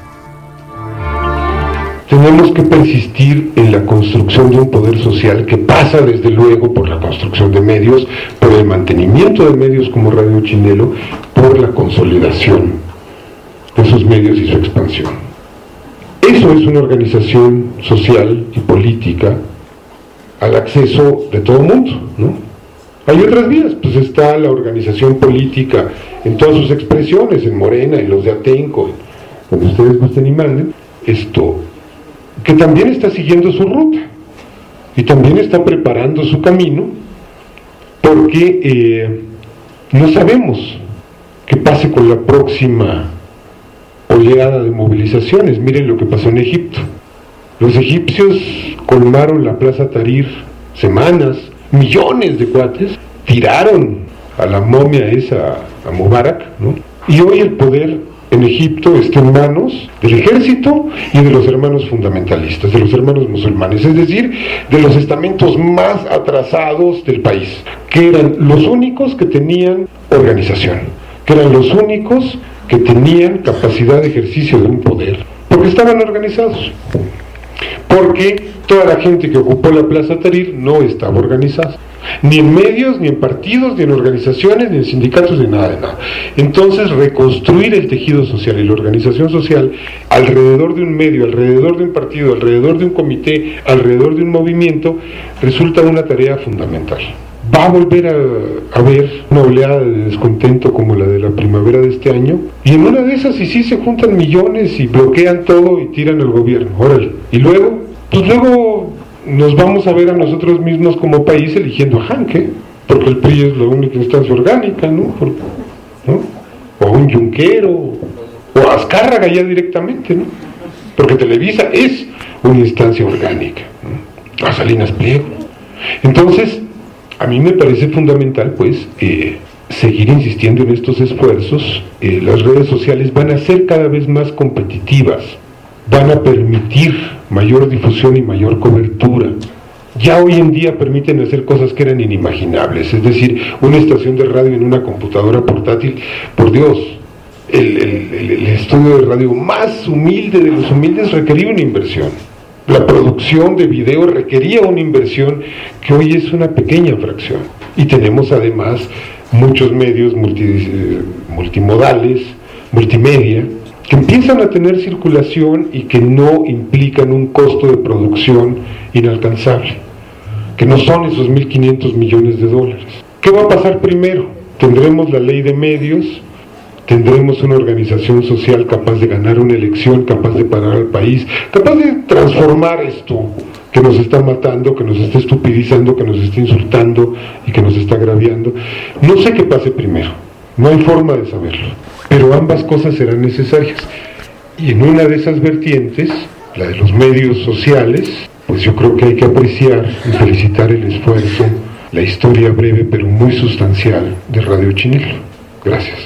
Tenemos que persistir en la construcción de un poder social que pasa desde luego por la construcción de medios, por el mantenimiento de medios como Radio Chinelo, por la consolidación de esos medios y su expansión. Eso es una organización social y política al acceso de todo el mundo, ¿no? Hay otras vías, pues está la organización política en todas sus expresiones, en Morena, en los de Atenco, donde ustedes gusten y manden, esto, que también está siguiendo su ruta y también está preparando su camino, porque eh, no sabemos qué pase con la próxima oleada de movilizaciones. Miren lo que pasó en Egipto. Los egipcios colmaron la Plaza Tahrir semanas, millones de cuates tiraron a la momia esa, a Mubarak, ¿no? Y hoy el poder en Egipto está en manos del ejército y de los hermanos fundamentalistas, de los hermanos musulmanes, es decir, de los estamentos más atrasados del país, que eran los únicos que tenían organización, que eran los únicos que tenían capacidad de ejercicio de un poder, porque estaban organizados, porque toda la gente que ocupó la Plaza Tahrir no estaba organizada. Ni en medios, ni en partidos, ni en organizaciones, ni en sindicatos, ni nada de nada. Entonces, reconstruir el tejido social y la organización social alrededor de un medio, alrededor de un partido, alrededor de un comité, alrededor de un movimiento, resulta una tarea fundamental. Va a volver a, a haber una oleada de descontento como la de la primavera de este año, y en una de esas, y sí se juntan millones y bloquean todo y tiran al gobierno, órale. Y luego, pues luego nos vamos a ver a nosotros mismos como país eligiendo a Hanke, porque el P R I es la única instancia orgánica, ¿no? Por, ¿no? O a un Junquero, o a Azcárraga ya directamente, ¿no? Porque Televisa es una instancia orgánica, ¿no? A Salinas Pliego. Entonces, a mí me parece fundamental, pues, eh, seguir insistiendo en estos esfuerzos. Eh, las redes sociales van a ser cada vez más competitivas, van a permitir mayor difusión y mayor cobertura. Ya hoy en día permiten hacer cosas que eran inimaginables, es decir, una estación de radio en una computadora portátil. Por Dios, el, el, el estudio de radio más humilde de los humildes requería una inversión. La producción de video requería una inversión que hoy es una pequeña fracción. Y tenemos además muchos medios multi, multimodales, multimedia, que empiezan a tener circulación y que no implican un costo de producción inalcanzable, que no son esos mil quinientos millones de dólares. ¿Qué va a pasar primero? Tendremos la ley de medios, tendremos una organización social capaz de ganar una elección, capaz de parar al país, capaz de transformar esto que nos está matando, que nos está estupidizando, que nos está insultando y que nos está agraviando. No sé qué pase primero, no hay forma de saberlo, pero ambas cosas serán necesarias. Y en una de esas vertientes, la de los medios sociales, pues yo creo que hay que apreciar y felicitar el esfuerzo, la historia breve pero muy sustancial de Radio Chinelo. Gracias.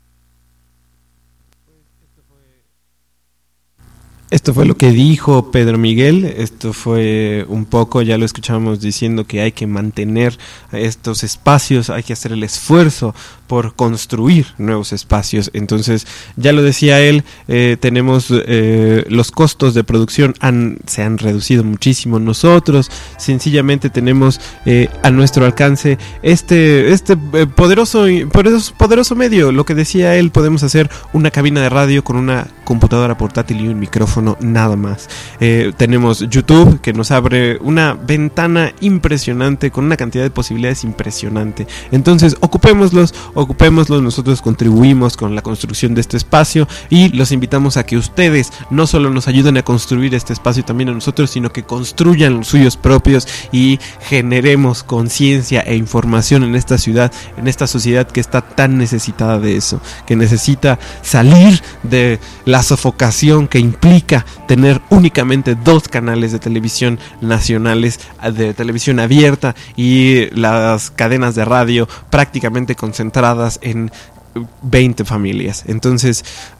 Esto fue lo que dijo Pedro Miguel, esto fue un poco, ya lo escuchamos diciendo que hay que mantener estos espacios, hay que hacer el esfuerzo por construir nuevos espacios. Entonces, ya lo decía él, eh, tenemos eh, los costos de producción han, se han reducido muchísimo. Nosotros sencillamente tenemos eh, a nuestro alcance este, este eh, poderoso, poderoso, poderoso medio. Lo que decía él, podemos hacer una cabina de radio con una computadora portátil y un micrófono, nada más. Eh, tenemos YouTube, que nos abre una ventana impresionante, con una cantidad de posibilidades impresionante. Entonces, ocupémoslos, ocupémoslos, nosotros contribuimos con la construcción de este espacio y los invitamos a que ustedes no solo nos ayuden a construir este espacio también a nosotros, sino que construyan los suyos propios y generemos conciencia e información en esta ciudad, en esta sociedad que está tan necesitada de eso, que necesita salir de la sofocación que implica tener únicamente dos canales de televisión nacionales, de televisión abierta, y las cadenas de radio prácticamente concentradas en veinte familias. Entonces,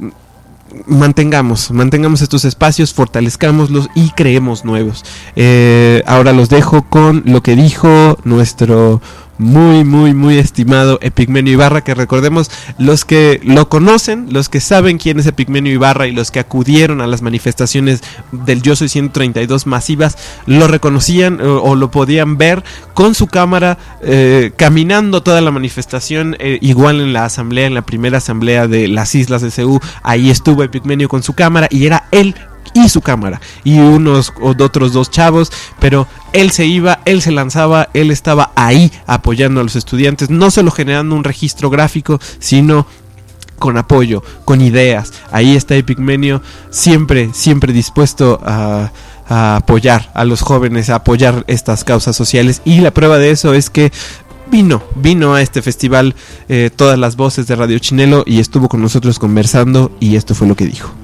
mantengamos, mantengamos estos espacios, fortalezcámoslos y creemos nuevos. Eh, ahora los dejo con lo que dijo nuestro muy, muy, muy estimado Epigmenio Ibarra, que recordemos, los que lo conocen, los que saben quién es Epigmenio Ibarra y los que acudieron a las manifestaciones del Yo Soy ciento treinta y dos masivas, lo reconocían o, o lo podían ver con su cámara eh, caminando toda la manifestación, eh, igual en la asamblea, en la primera asamblea de las Islas de Seúl, ahí estuvo Epigmenio con su cámara y era él y su cámara y unos otros dos chavos, pero él se iba, él se lanzaba, él estaba ahí apoyando a los estudiantes, no solo generando un registro gráfico, sino con apoyo, con ideas. Ahí está Epigmenio, siempre, siempre dispuesto a, a apoyar a los jóvenes, a apoyar estas causas sociales, y la prueba de eso es que Vino, vino a este festival eh, todas las voces de Radio Chinelo y estuvo con nosotros conversando, y esto fue lo que dijo.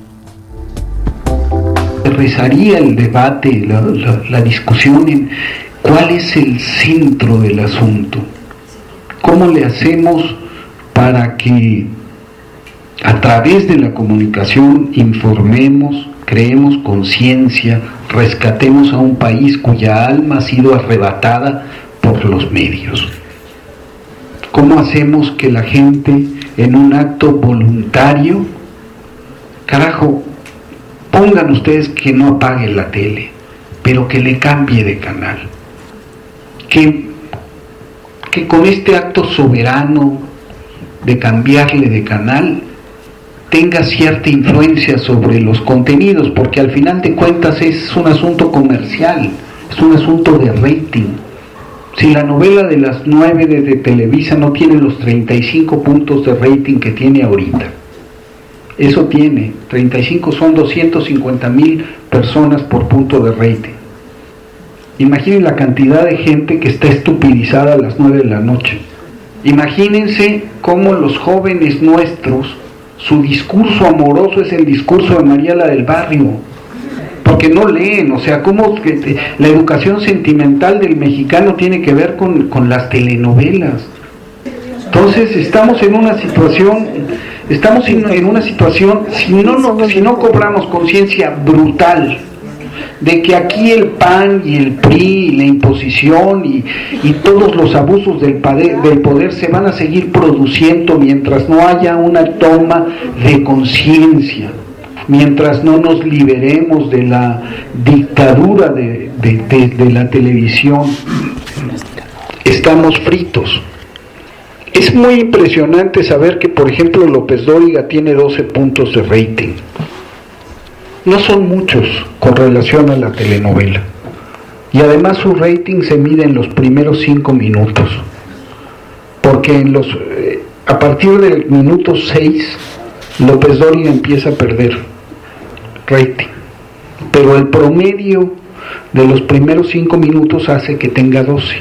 Rezaría el debate, la, la, la discusión en cuál es el centro del asunto, cómo le hacemos para que a través de la comunicación informemos, creemos conciencia, rescatemos a un país cuya alma ha sido arrebatada por los medios. ¿Cómo hacemos que la gente en un acto voluntario, carajo, pongan ustedes que no apague la tele, pero que le cambie de canal, que que con este acto soberano de cambiarle de canal tenga cierta influencia sobre los contenidos, porque al final de cuentas es un asunto comercial, es un asunto de rating. Si la novela de las nueve de, de Televisa no tiene los treinta y cinco puntos de rating que tiene ahorita, eso tiene, treinta y cinco son doscientas cincuenta mil personas por punto de rating. Imaginen la cantidad de gente que está estupidizada a las nueve de la noche. Imagínense cómo los jóvenes nuestros, su discurso amoroso es el discurso de María la del Barrio, porque no leen, o sea, cómo que la educación sentimental del mexicano tiene que ver con, con las telenovelas. Entonces estamos en una situación, estamos en una situación, si no, no, si no cobramos conciencia brutal de que aquí el P A N y el P R I y la imposición y, y todos los abusos del poder, del poder se van a seguir produciendo mientras no haya una toma de conciencia, mientras no nos liberemos de la dictadura de, de, de, de la televisión, estamos fritos. Es muy impresionante saber que, por ejemplo, López Dóriga tiene doce puntos de rating. No son muchos con relación a la telenovela. Y además su rating se mide en los primeros cinco minutos. Porque en los, eh, a partir del minuto seis, López Dóriga empieza a perder rating. Pero el promedio de los primeros cinco minutos hace que tenga doce.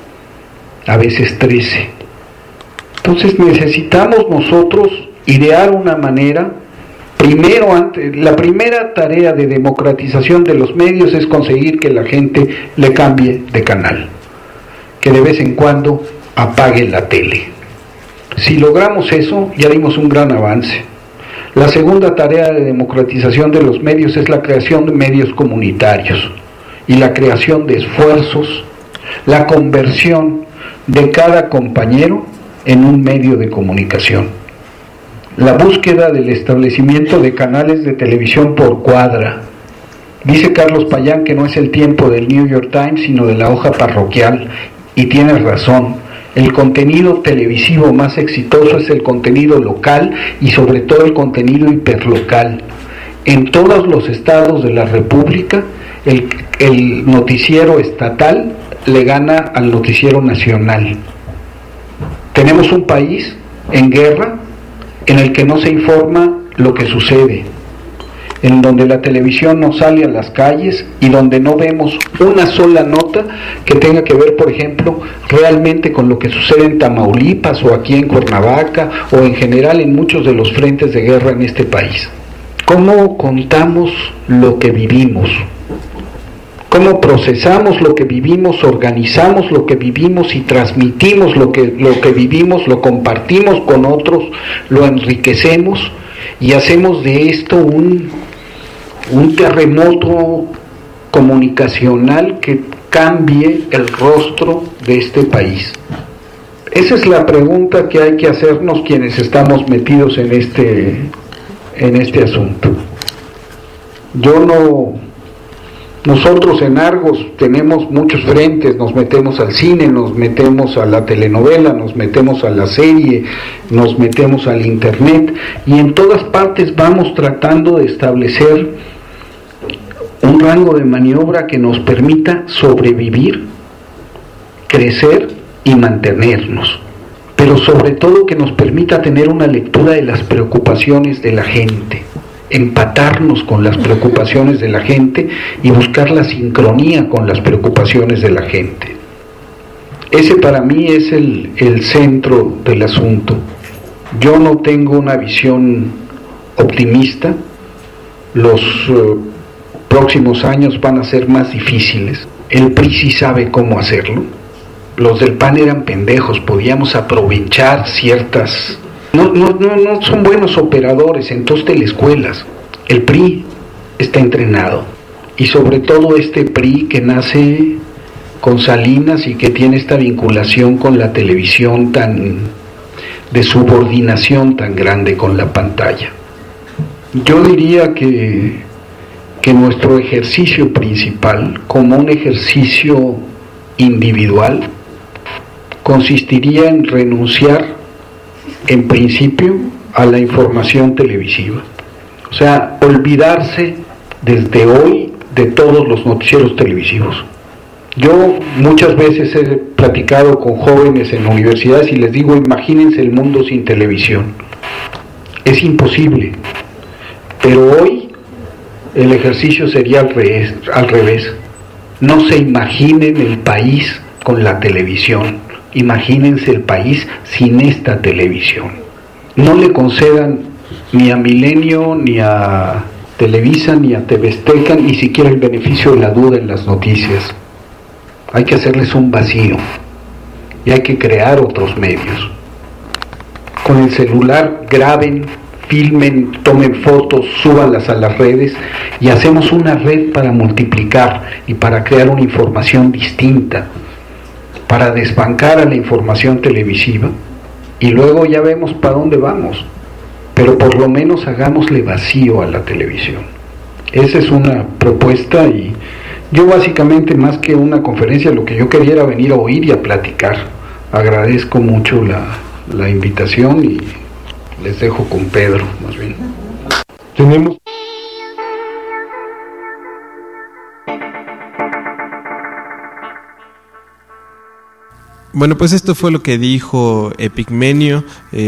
A veces trece. Entonces necesitamos nosotros idear una manera. Primero, la primera tarea de democratización de los medios es conseguir que la gente le cambie de canal, que de vez en cuando apague la tele. Si logramos eso, ya dimos un gran avance. La segunda tarea de democratización de los medios es la creación de medios comunitarios y la creación de esfuerzos, la conversión de cada compañero en un medio de comunicación. La búsqueda del establecimiento de canales de televisión por cuadra. Dice Carlos Payán que no es el tiempo del New York Times, sino de la hoja parroquial, y tiene razón. El contenido televisivo más exitoso es el contenido local y sobre todo el contenido hiperlocal. En todos los estados de la República, el, el noticiero estatal le gana al noticiero nacional. Tenemos un país en guerra, en el que no se informa lo que sucede, en donde la televisión no sale a las calles y donde no vemos una sola nota que tenga que ver, por ejemplo, realmente con lo que sucede en Tamaulipas o aquí en Cuernavaca o en general en muchos de los frentes de guerra en este país. ¿Cómo contamos lo que vivimos? ¿Cómo procesamos lo que vivimos, organizamos lo que vivimos y transmitimos lo que, lo que vivimos, lo compartimos con otros, lo enriquecemos y hacemos de esto un, un terremoto comunicacional que cambie el rostro de este país? Esa es la pregunta que hay que hacernos quienes estamos metidos en este, en este asunto. Yo no... Nosotros en Argos tenemos muchos frentes, nos metemos al cine, nos metemos a la telenovela, nos metemos a la serie, nos metemos al internet y en todas partes vamos tratando de establecer un rango de maniobra que nos permita sobrevivir, crecer y mantenernos, pero sobre todo que nos permita tener una lectura de las preocupaciones de la gente, empatarnos con las preocupaciones de la gente y buscar la sincronía con las preocupaciones de la gente. Ese para mí es el, el centro del asunto. Yo no tengo una visión optimista. Los uh, próximos años van a ser más difíciles. El P R I sí sabe cómo hacerlo. Los del P A N eran pendejos, podíamos aprovechar ciertas... No, no, no, no son buenos operadores, entonces teleescuelas. El P R I está entrenado. Y sobre todo este P R I que nace con Salinas y que tiene esta vinculación con la televisión tan de subordinación tan grande con la pantalla. Yo diría que, que nuestro ejercicio principal, como un ejercicio individual, consistiría en renunciar, en principio, a la información televisiva. O sea, olvidarse desde hoy de todos los noticieros televisivos. Yo muchas veces he platicado con jóvenes en universidades y les digo, imagínense el mundo sin televisión. Es imposible, pero hoy el ejercicio sería al revés, al revés. No se imaginen el país con la televisión, imagínense el país sin esta televisión. No le concedan ni a Milenio, ni a Televisa, ni a T V Azteca, ni siquiera el beneficio de la duda en las noticias. Hay que hacerles un vacío y hay que crear otros medios. Con el celular graben, filmen, tomen fotos, súbanlas a las redes y hacemos una red para multiplicar y para crear una información distinta, para desbancar a la información televisiva y luego ya vemos para dónde vamos, pero por lo menos hagámosle vacío a la televisión. Esa es una propuesta y yo básicamente, más que una conferencia, lo que yo quería era venir a oír y a platicar. Agradezco mucho la, la invitación y les dejo con Pedro, más bien. Tenemos... Bueno, pues esto fue lo que dijo Epigmenio,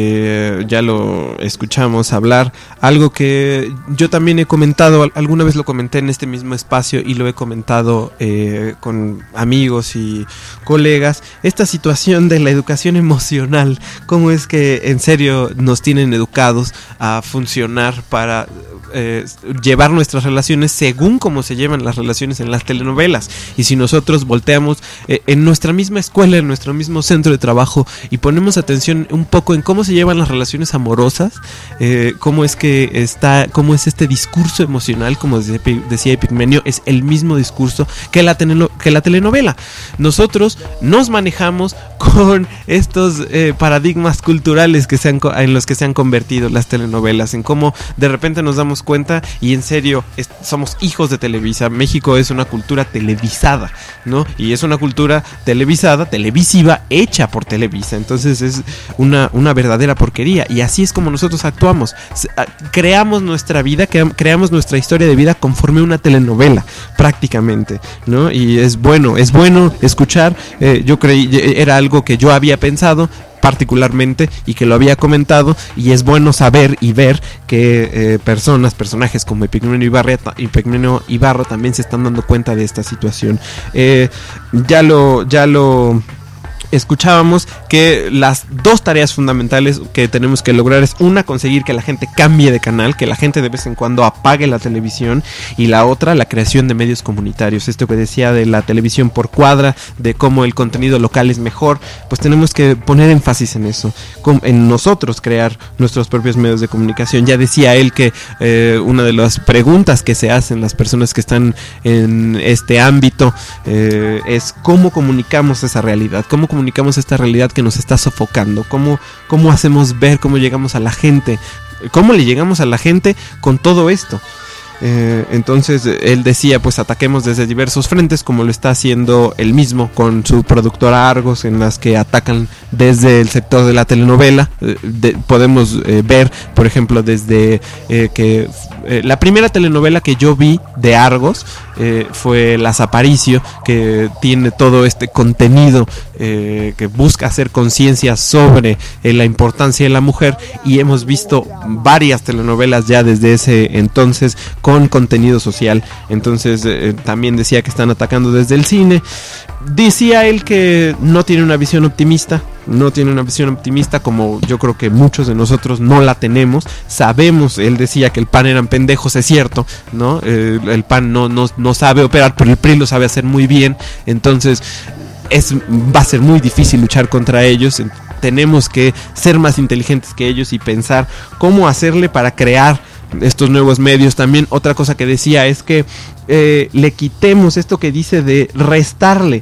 eh, ya lo escuchamos hablar, algo que yo también he comentado, alguna vez lo comenté en este mismo espacio y lo he comentado eh, con amigos y colegas, esta situación de la educación emocional, cómo es que en serio nos tienen educados a funcionar para eh, llevar nuestras relaciones según cómo se llevan las relaciones en las telenovelas, y si nosotros volteamos eh, en nuestra misma escuela, en nuestro mismo centro de trabajo y ponemos atención un poco en cómo se llevan las relaciones amorosas, eh, cómo es que está, cómo es este discurso emocional, como decía Epigmenio, es el mismo discurso que la, tenelo, que la telenovela. Nosotros nos manejamos con estos eh, paradigmas culturales que se han, en los que se han convertido las telenovelas, en cómo de repente nos damos cuenta y en serio es, somos hijos de Televisa. México es una cultura televisada, ¿no? Y es una cultura televisada, televisiva, hecha por Televisa, entonces es una, una verdadera porquería, y así es como nosotros actuamos, creamos nuestra vida, creamos nuestra historia de vida conforme una telenovela, prácticamente, ¿no? Y es bueno, es bueno escuchar, eh, yo creí, era algo que yo había pensado particularmente y que lo había comentado, y es bueno saber y ver que eh, personas, personajes como Epigmenio Ibarra, Epigmenio Ibarra también se están dando cuenta de esta situación. Eh, ya lo, ya lo escuchábamos que las dos tareas fundamentales que tenemos que lograr es una, conseguir que la gente cambie de canal, que la gente de vez en cuando apague la televisión, y la otra, la creación de medios comunitarios. Esto que decía de la televisión por cuadra, de cómo el contenido local es mejor, pues tenemos que poner énfasis en eso, en nosotros crear nuestros propios medios de comunicación. Ya decía él que eh, una de las preguntas que se hacen las personas que están en este ámbito eh, es cómo comunicamos esa realidad, cómo comunicamos comunicamos esta realidad que nos está sofocando, cómo, cómo hacemos ver, cómo llegamos a la gente, cómo le llegamos a la gente con todo esto. Eh, entonces él decía, pues ataquemos desde diversos frentes, como lo está haciendo él mismo con su productora Argos, en las que atacan desde el sector de la telenovela. Eh, de, podemos eh, ver, por ejemplo, desde eh, que eh, la primera telenovela que yo vi de Argos eh, fue Las Aparicio, que tiene todo este contenido eh, que busca hacer conciencia sobre eh, la importancia de la mujer, y hemos visto varias telenovelas ya desde ese entonces con contenido social. Entonces eh, también decía que están atacando desde el cine. Decía él que no tiene una visión optimista, no tiene una visión optimista como yo creo que muchos de nosotros no la tenemos. Sabemos, él decía que el P A N eran pendejos, es cierto, ¿no? Eh, el P A N no, no, no sabe operar, pero el P R I lo sabe hacer muy bien. Entonces es, va a ser muy difícil luchar contra ellos. Tenemos que ser más inteligentes que ellos y pensar cómo hacerle para crear estos nuevos medios. También otra cosa que decía es que eh, le quitemos esto que dice de restarle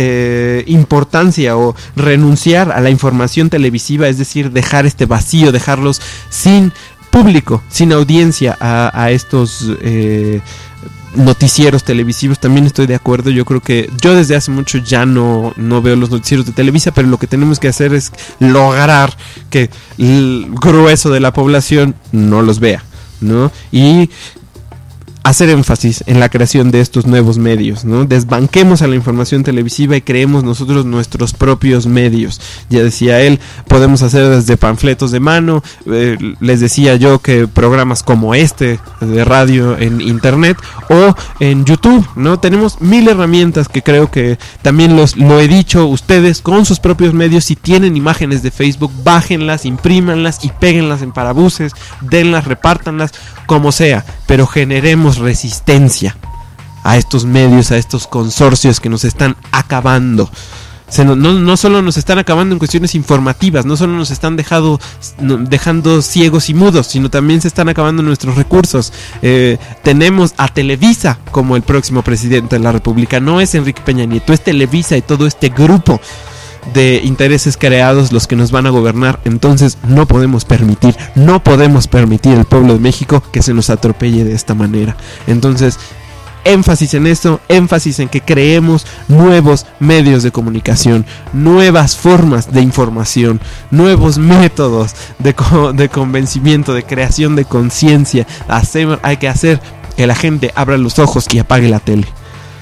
eh, importancia o renunciar a la información televisiva, es decir, dejar este vacío, dejarlos sin público, sin audiencia a, a estos eh, noticieros televisivos, también estoy de acuerdo. Yo creo que yo desde hace mucho ya no, no veo los noticieros de Televisa, pero lo que tenemos que hacer es lograr que el grueso de la población no los vea, ¿no? Y hacer énfasis en la creación de estos nuevos medios, ¿no? Desbanquemos a la información televisiva y creemos nosotros nuestros propios medios. Ya decía él, podemos hacer desde panfletos de mano, eh, les decía yo que programas como este de radio en internet o en YouTube, ¿no? Tenemos mil herramientas que creo que también los, lo he dicho, ustedes con sus propios medios, si tienen imágenes de Facebook, bájenlas, imprímanlas y péguenlas en parabuses, denlas, repártanlas, como sea, pero generemos resistencia a estos medios, a estos consorcios que nos están acabando. Se no, no, no solo nos están acabando en cuestiones informativas, no solo nos están dejado, no, dejando ciegos y mudos, sino también se están acabando nuestros recursos. Eh, tenemos a Televisa como el próximo presidente de la República. No es Enrique Peña Nieto, es Televisa y todo este grupo de intereses creados los que nos van a gobernar. Entonces no podemos permitir, no podemos permitir al pueblo de México que se nos atropelle de esta manera. Entonces, énfasis en esto, énfasis en que creemos nuevos medios de comunicación, nuevas formas de información, nuevos métodos de, co- de convencimiento, de creación de conciencia. Hay que hacer que la gente abra los ojos y apague la tele.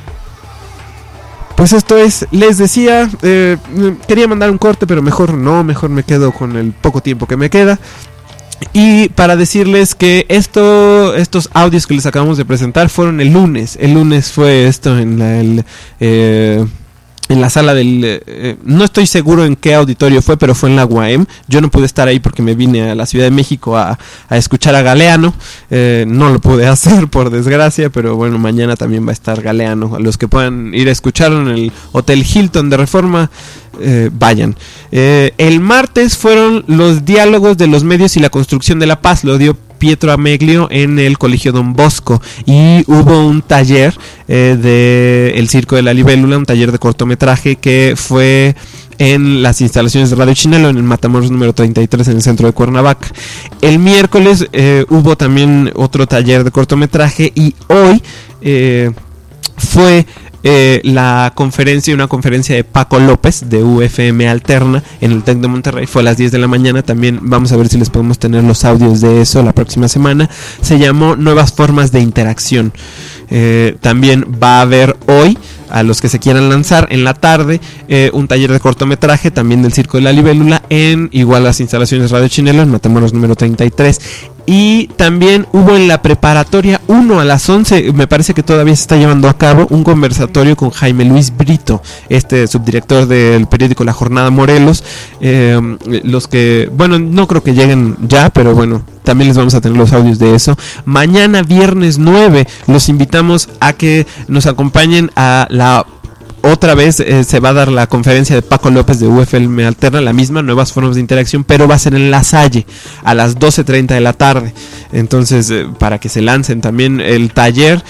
Pues esto es, les decía, eh, quería mandar un corte, pero mejor no, mejor me quedo con el poco tiempo que me queda. Y para decirles que esto, estos audios que les acabamos de presentar fueron el lunes. El lunes fue esto en la, el, eh, en la sala del... Eh, no estoy seguro en qué auditorio fue, pero fue en la U A M. Yo no pude estar ahí porque me vine a la Ciudad de México a, a escuchar a Galeano. Eh, no lo pude hacer, por desgracia, pero bueno, mañana también va a estar Galeano. A los que puedan ir a escucharlo en el Hotel Hilton de Reforma, eh, vayan. Eh, el martes fueron los diálogos de los medios y la construcción de la paz. Lo dio Pietro Ameglio en el Colegio Don Bosco, y hubo un taller eh, de El Circo de la Libélula, un taller de cortometraje que fue en las instalaciones de Radio Chinelo, en el Matamoros número treinta y tres, en el centro de Cuernavaca. El miércoles eh, hubo también otro taller de cortometraje, y hoy eh, fue Eh, la conferencia, una conferencia de Paco López de U F M Alterna en el TEC de Monterrey. Fue a las diez de la mañana. También vamos a ver si les podemos tener los audios de eso la próxima semana. Se llamó Nuevas Formas de Interacción. Eh, también va a haber hoy, a los que se quieran lanzar en la tarde, eh, un taller de cortometraje también del Circo de la Libélula en igual las instalaciones Radio Chinelo en Matamoros número treinta y tres. Y también hubo en la preparatoria uno a las once, me parece que todavía se está llevando a cabo, un conversatorio con Jaime Luis Brito, este subdirector del periódico La Jornada Morelos. Eh, los que, bueno, no creo que lleguen ya, pero bueno, también les vamos a tener los audios de eso. Mañana viernes nueve los invitamos a que nos acompañen a la... Otra vez eh, se va a dar la conferencia de Paco López de U F M Alterna, la misma, Nuevas Formas de Interacción, pero va a ser en La Salle a las doce treinta de la tarde. Entonces, eh, para que se lancen también el taller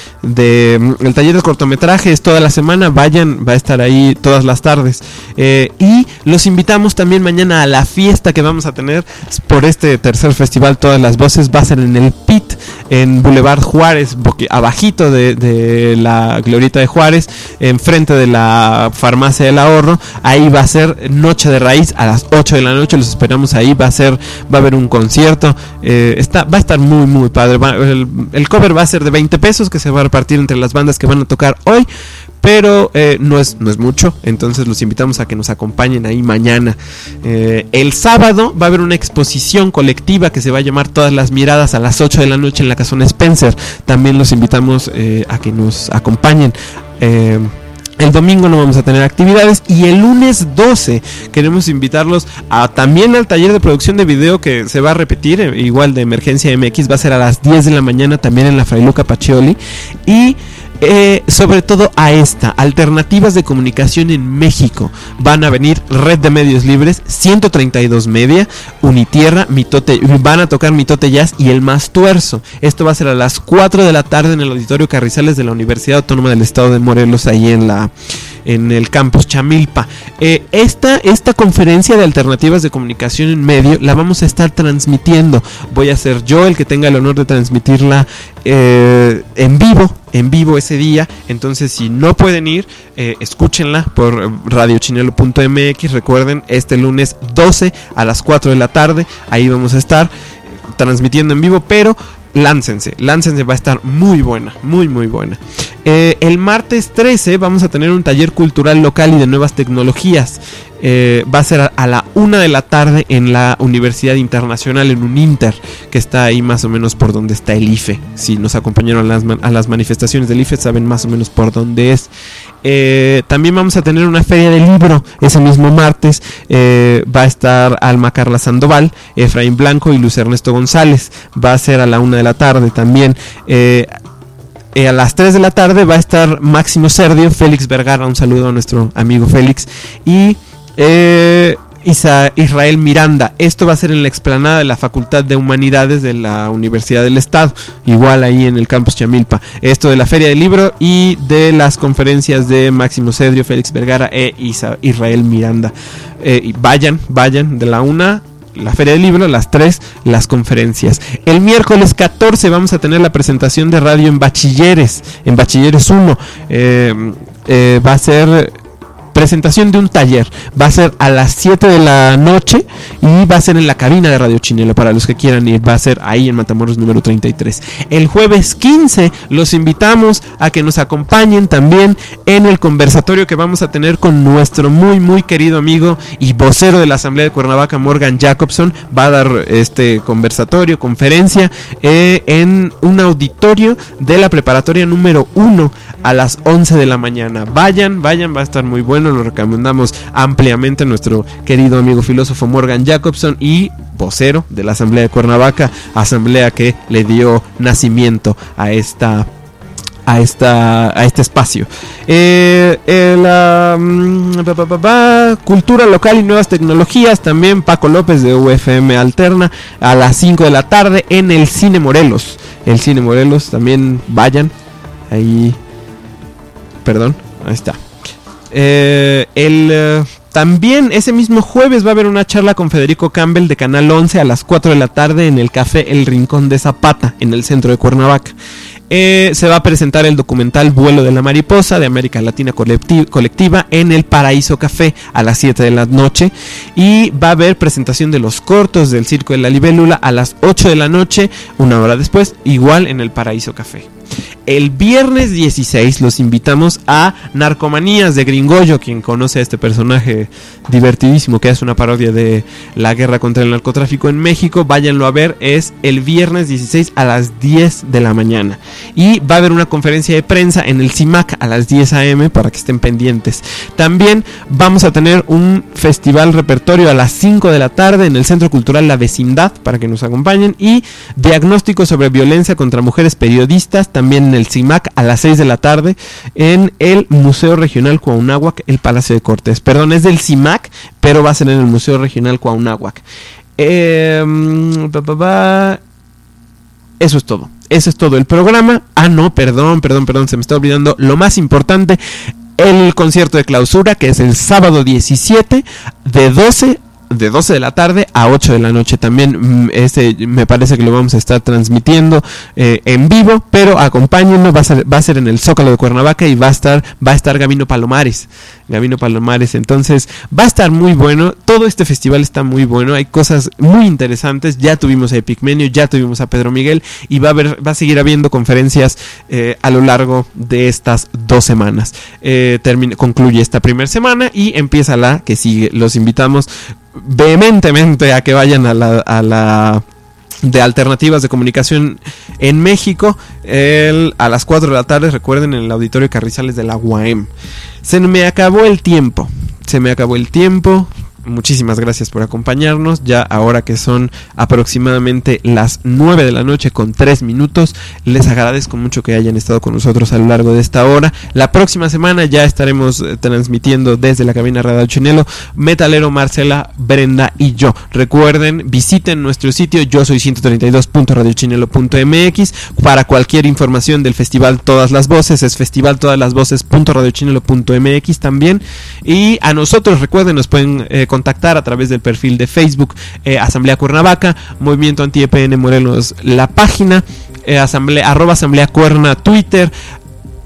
de el taller de cortometrajes toda la semana, vayan, va a estar ahí todas las tardes. Eh, y los invitamos también mañana a la fiesta que vamos a tener por este tercer festival Todas las Voces. Va a ser en el P I T, en Boulevard Juárez, abajito de, de la glorieta de Juárez, enfrente de la la Farmacia del Ahorro. Ahí va a ser Noche de Raíz a las ocho de la noche. Los esperamos ahí. Va a ser, va a haber un concierto. Eh, está, va a estar muy muy padre. Va, el, el cover va a ser de veinte pesos, que se va a repartir entre las bandas que van a tocar hoy. Pero eh, no es no es mucho. Entonces los invitamos a que nos acompañen ahí mañana. Eh, el sábado va a haber una exposición colectiva que se va a llamar Todas las Miradas a las ocho de la noche en la Casona Spencer. También los invitamos eh, a que nos acompañen. Eh, El domingo no vamos a tener actividades, y el lunes doce queremos invitarlos a, también al taller de producción de video que se va a repetir, eh, igual de Emergencia M X. Va a ser a las diez de la mañana también en la Fray Luca Pacioli. Y eh, sobre todo a esta, Alternativas de Comunicación en México. Van a venir Red de Medios Libres, ciento treinta y dos Media, Unitierra, Mitote, van a tocar Mitote Jazz y El Más Tuerzo. Esto va a ser a las cuatro de la tarde en el Auditorio Carrizales de la Universidad Autónoma del Estado de Morelos, ahí en la en el campus Chamilpa. Eh, esta, esta conferencia de alternativas de comunicación en medio la vamos a estar transmitiendo. Voy a ser yo el que tenga el honor de transmitirla eh, en vivo en vivo ese día, entonces si no pueden ir, eh, escúchenla por radio chinelo punto m x. Recuerden, este lunes doce a las cuatro de la tarde, ahí vamos a estar transmitiendo en vivo, pero láncense, láncense, va a estar muy buena, muy muy buena. Eh, el martes trece vamos a tener un taller cultural local y de nuevas tecnologías. Eh, va a ser a, a la una de la tarde en la Universidad Internacional, en un Inter, que está ahí más o menos por donde está el I F E. Si nos acompañaron a las, a las manifestaciones del I F E, saben más o menos por dónde es. Eh, también vamos a tener una feria del libro ese mismo martes. Eh, va a estar Alma Carla Sandoval, Efraín Blanco y Luis Ernesto González. Va a ser a la una de la tarde también. Eh, Eh, a las tres de la tarde va a estar Máximo Serdio, Félix Vergara, un saludo a nuestro amigo Félix, y eh, Isa, Israel Miranda. Esto va a ser en la explanada de la Facultad de Humanidades de la Universidad del Estado, igual ahí en el campus Chamilpa. Esto de la Feria del Libro y de las conferencias de Máximo Serdio, Félix Vergara e Isa, Israel Miranda. Eh, y vayan, vayan de la una... la Feria del Libro, a las tres las conferencias. El miércoles catorce vamos a tener la presentación de radio en Bachilleres, en Bachilleres uno. Eh, eh, va a ser presentación de un taller, va a ser a las siete de la noche y va a ser en la cabina de Radio Chinelo para los que quieran ir. Va a ser ahí en Matamoros número treinta y tres. El jueves quince los invitamos a que nos acompañen también en el conversatorio que vamos a tener con nuestro muy muy querido amigo y vocero de la Asamblea de Cuernavaca, Morgan Jacobson. Va a dar este conversatorio, conferencia eh, en un auditorio de la preparatoria número uno a las once de la mañana. Vayan, vayan, va a estar muy bueno. Lo recomendamos ampliamente a nuestro querido amigo filósofo Morgan Jacobson y vocero de la Asamblea de Cuernavaca, asamblea que le dio nacimiento a esta a esta a este espacio. Eh, eh, la um, pa, pa, pa, pa, cultura local y nuevas tecnologías, también Paco López de U F M Alterna a las cinco de la tarde en el Cine Morelos. El Cine Morelos, también vayan ahí. Perdón, ahí está. Eh, el eh, también ese mismo jueves va a haber una charla con Federico Campbell de Canal once a las cuatro de la tarde en el Café El Rincón de Zapata, en el centro de Cuernavaca. Eh, se va a presentar el documental Vuelo de la Mariposa de América Latina Colectiva en el Paraíso Café a las siete de la noche, y va a haber presentación de los cortos del Circo de la Libélula a las ocho de la noche, una hora después, igual en el Paraíso Café. El viernes dieciséis los invitamos a Narcomanías de Gringollo. Quien conoce a este personaje divertidísimo que hace una parodia de la guerra contra el narcotráfico en México, váyanlo a ver. Es el viernes dieciséis a las diez de la mañana. Y va a haber una conferencia de prensa en el CIMAC a las diez a eme para que estén pendientes. También vamos a tener un festival repertorio a las cinco de la tarde en el Centro Cultural La Vecindad para que nos acompañen. Y diagnóstico sobre violencia contra mujeres periodistas también en el CIMAC a las seis de la tarde en el Museo Regional Cuauhnáhuac, el Palacio de Cortes. Perdón, es del CIMAC, pero va a ser en el Museo Regional Cuauhnáhuac. Eh, ba, ba, ba. Eso es todo. Eso es todo el programa. Ah, no, perdón, perdón, perdón, se me está olvidando lo más importante. El concierto de clausura, que es el sábado diecisiete de doce de doce de la tarde a ocho de la noche. También este me parece que lo vamos a estar transmitiendo eh, en vivo, pero acompáñennos. Va a ser, va a ser en el Zócalo de Cuernavaca y va a estar va a estar Gabino Palomares. Gabino Palomares, entonces va a estar muy bueno. Todo este festival está muy bueno. Hay cosas muy interesantes. Ya tuvimos a Epigmenio, ya tuvimos a Pedro Miguel y va a haber, va a seguir habiendo conferencias eh, a lo largo de estas dos semanas. Eh, termina, concluye esta primera semana y empieza la que sigue. Los invitamos vehementemente a que vayan a la, a la de Alternativas de Comunicación en México el, a las cuatro de la tarde, recuerden, en el Auditorio Carrizales de la U A M. Se me acabó el tiempo, se me acabó el tiempo. Muchísimas gracias por acompañarnos. Ya ahora que son aproximadamente las nueve de la noche con tres minutos, les agradezco mucho que hayan estado con nosotros a lo largo de esta hora. La próxima semana ya estaremos eh, transmitiendo desde la cabina Radio Chinelo, Metalero, Marcela, Brenda y yo. Recuerden, visiten nuestro sitio yo soy ciento treinta y dos punto radio chinelo punto eme equis para cualquier información del festival Todas las Voces. Es festival todas las voces punto radio chinelo punto eme equis también. Y a nosotros, recuerden, nos pueden eh, contactar a través del perfil de Facebook eh, Asamblea Cuernavaca, Movimiento Anti-E P N Morelos, la página eh, asamblea, arroba Asamblea Cuerna, Twitter,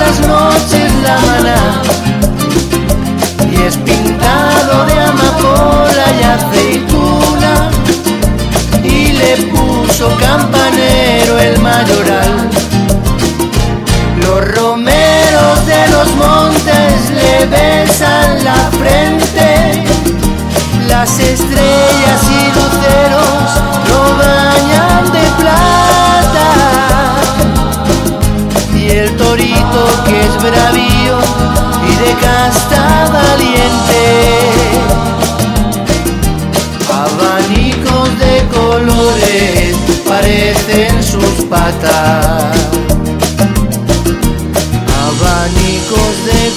las noches la maná, y es pintado de amapola y aceituna, y le puso campanero el mayoral. Los romeros de los montes le besan la frente, las estrellas y luceros lo bañan de plata, y el torito que es bravío y de casta valiente, abanicos de colores parecen sus patas, abanicos de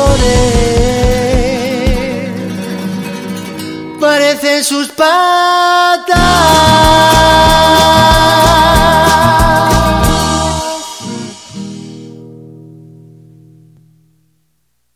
colores parecen sus patas.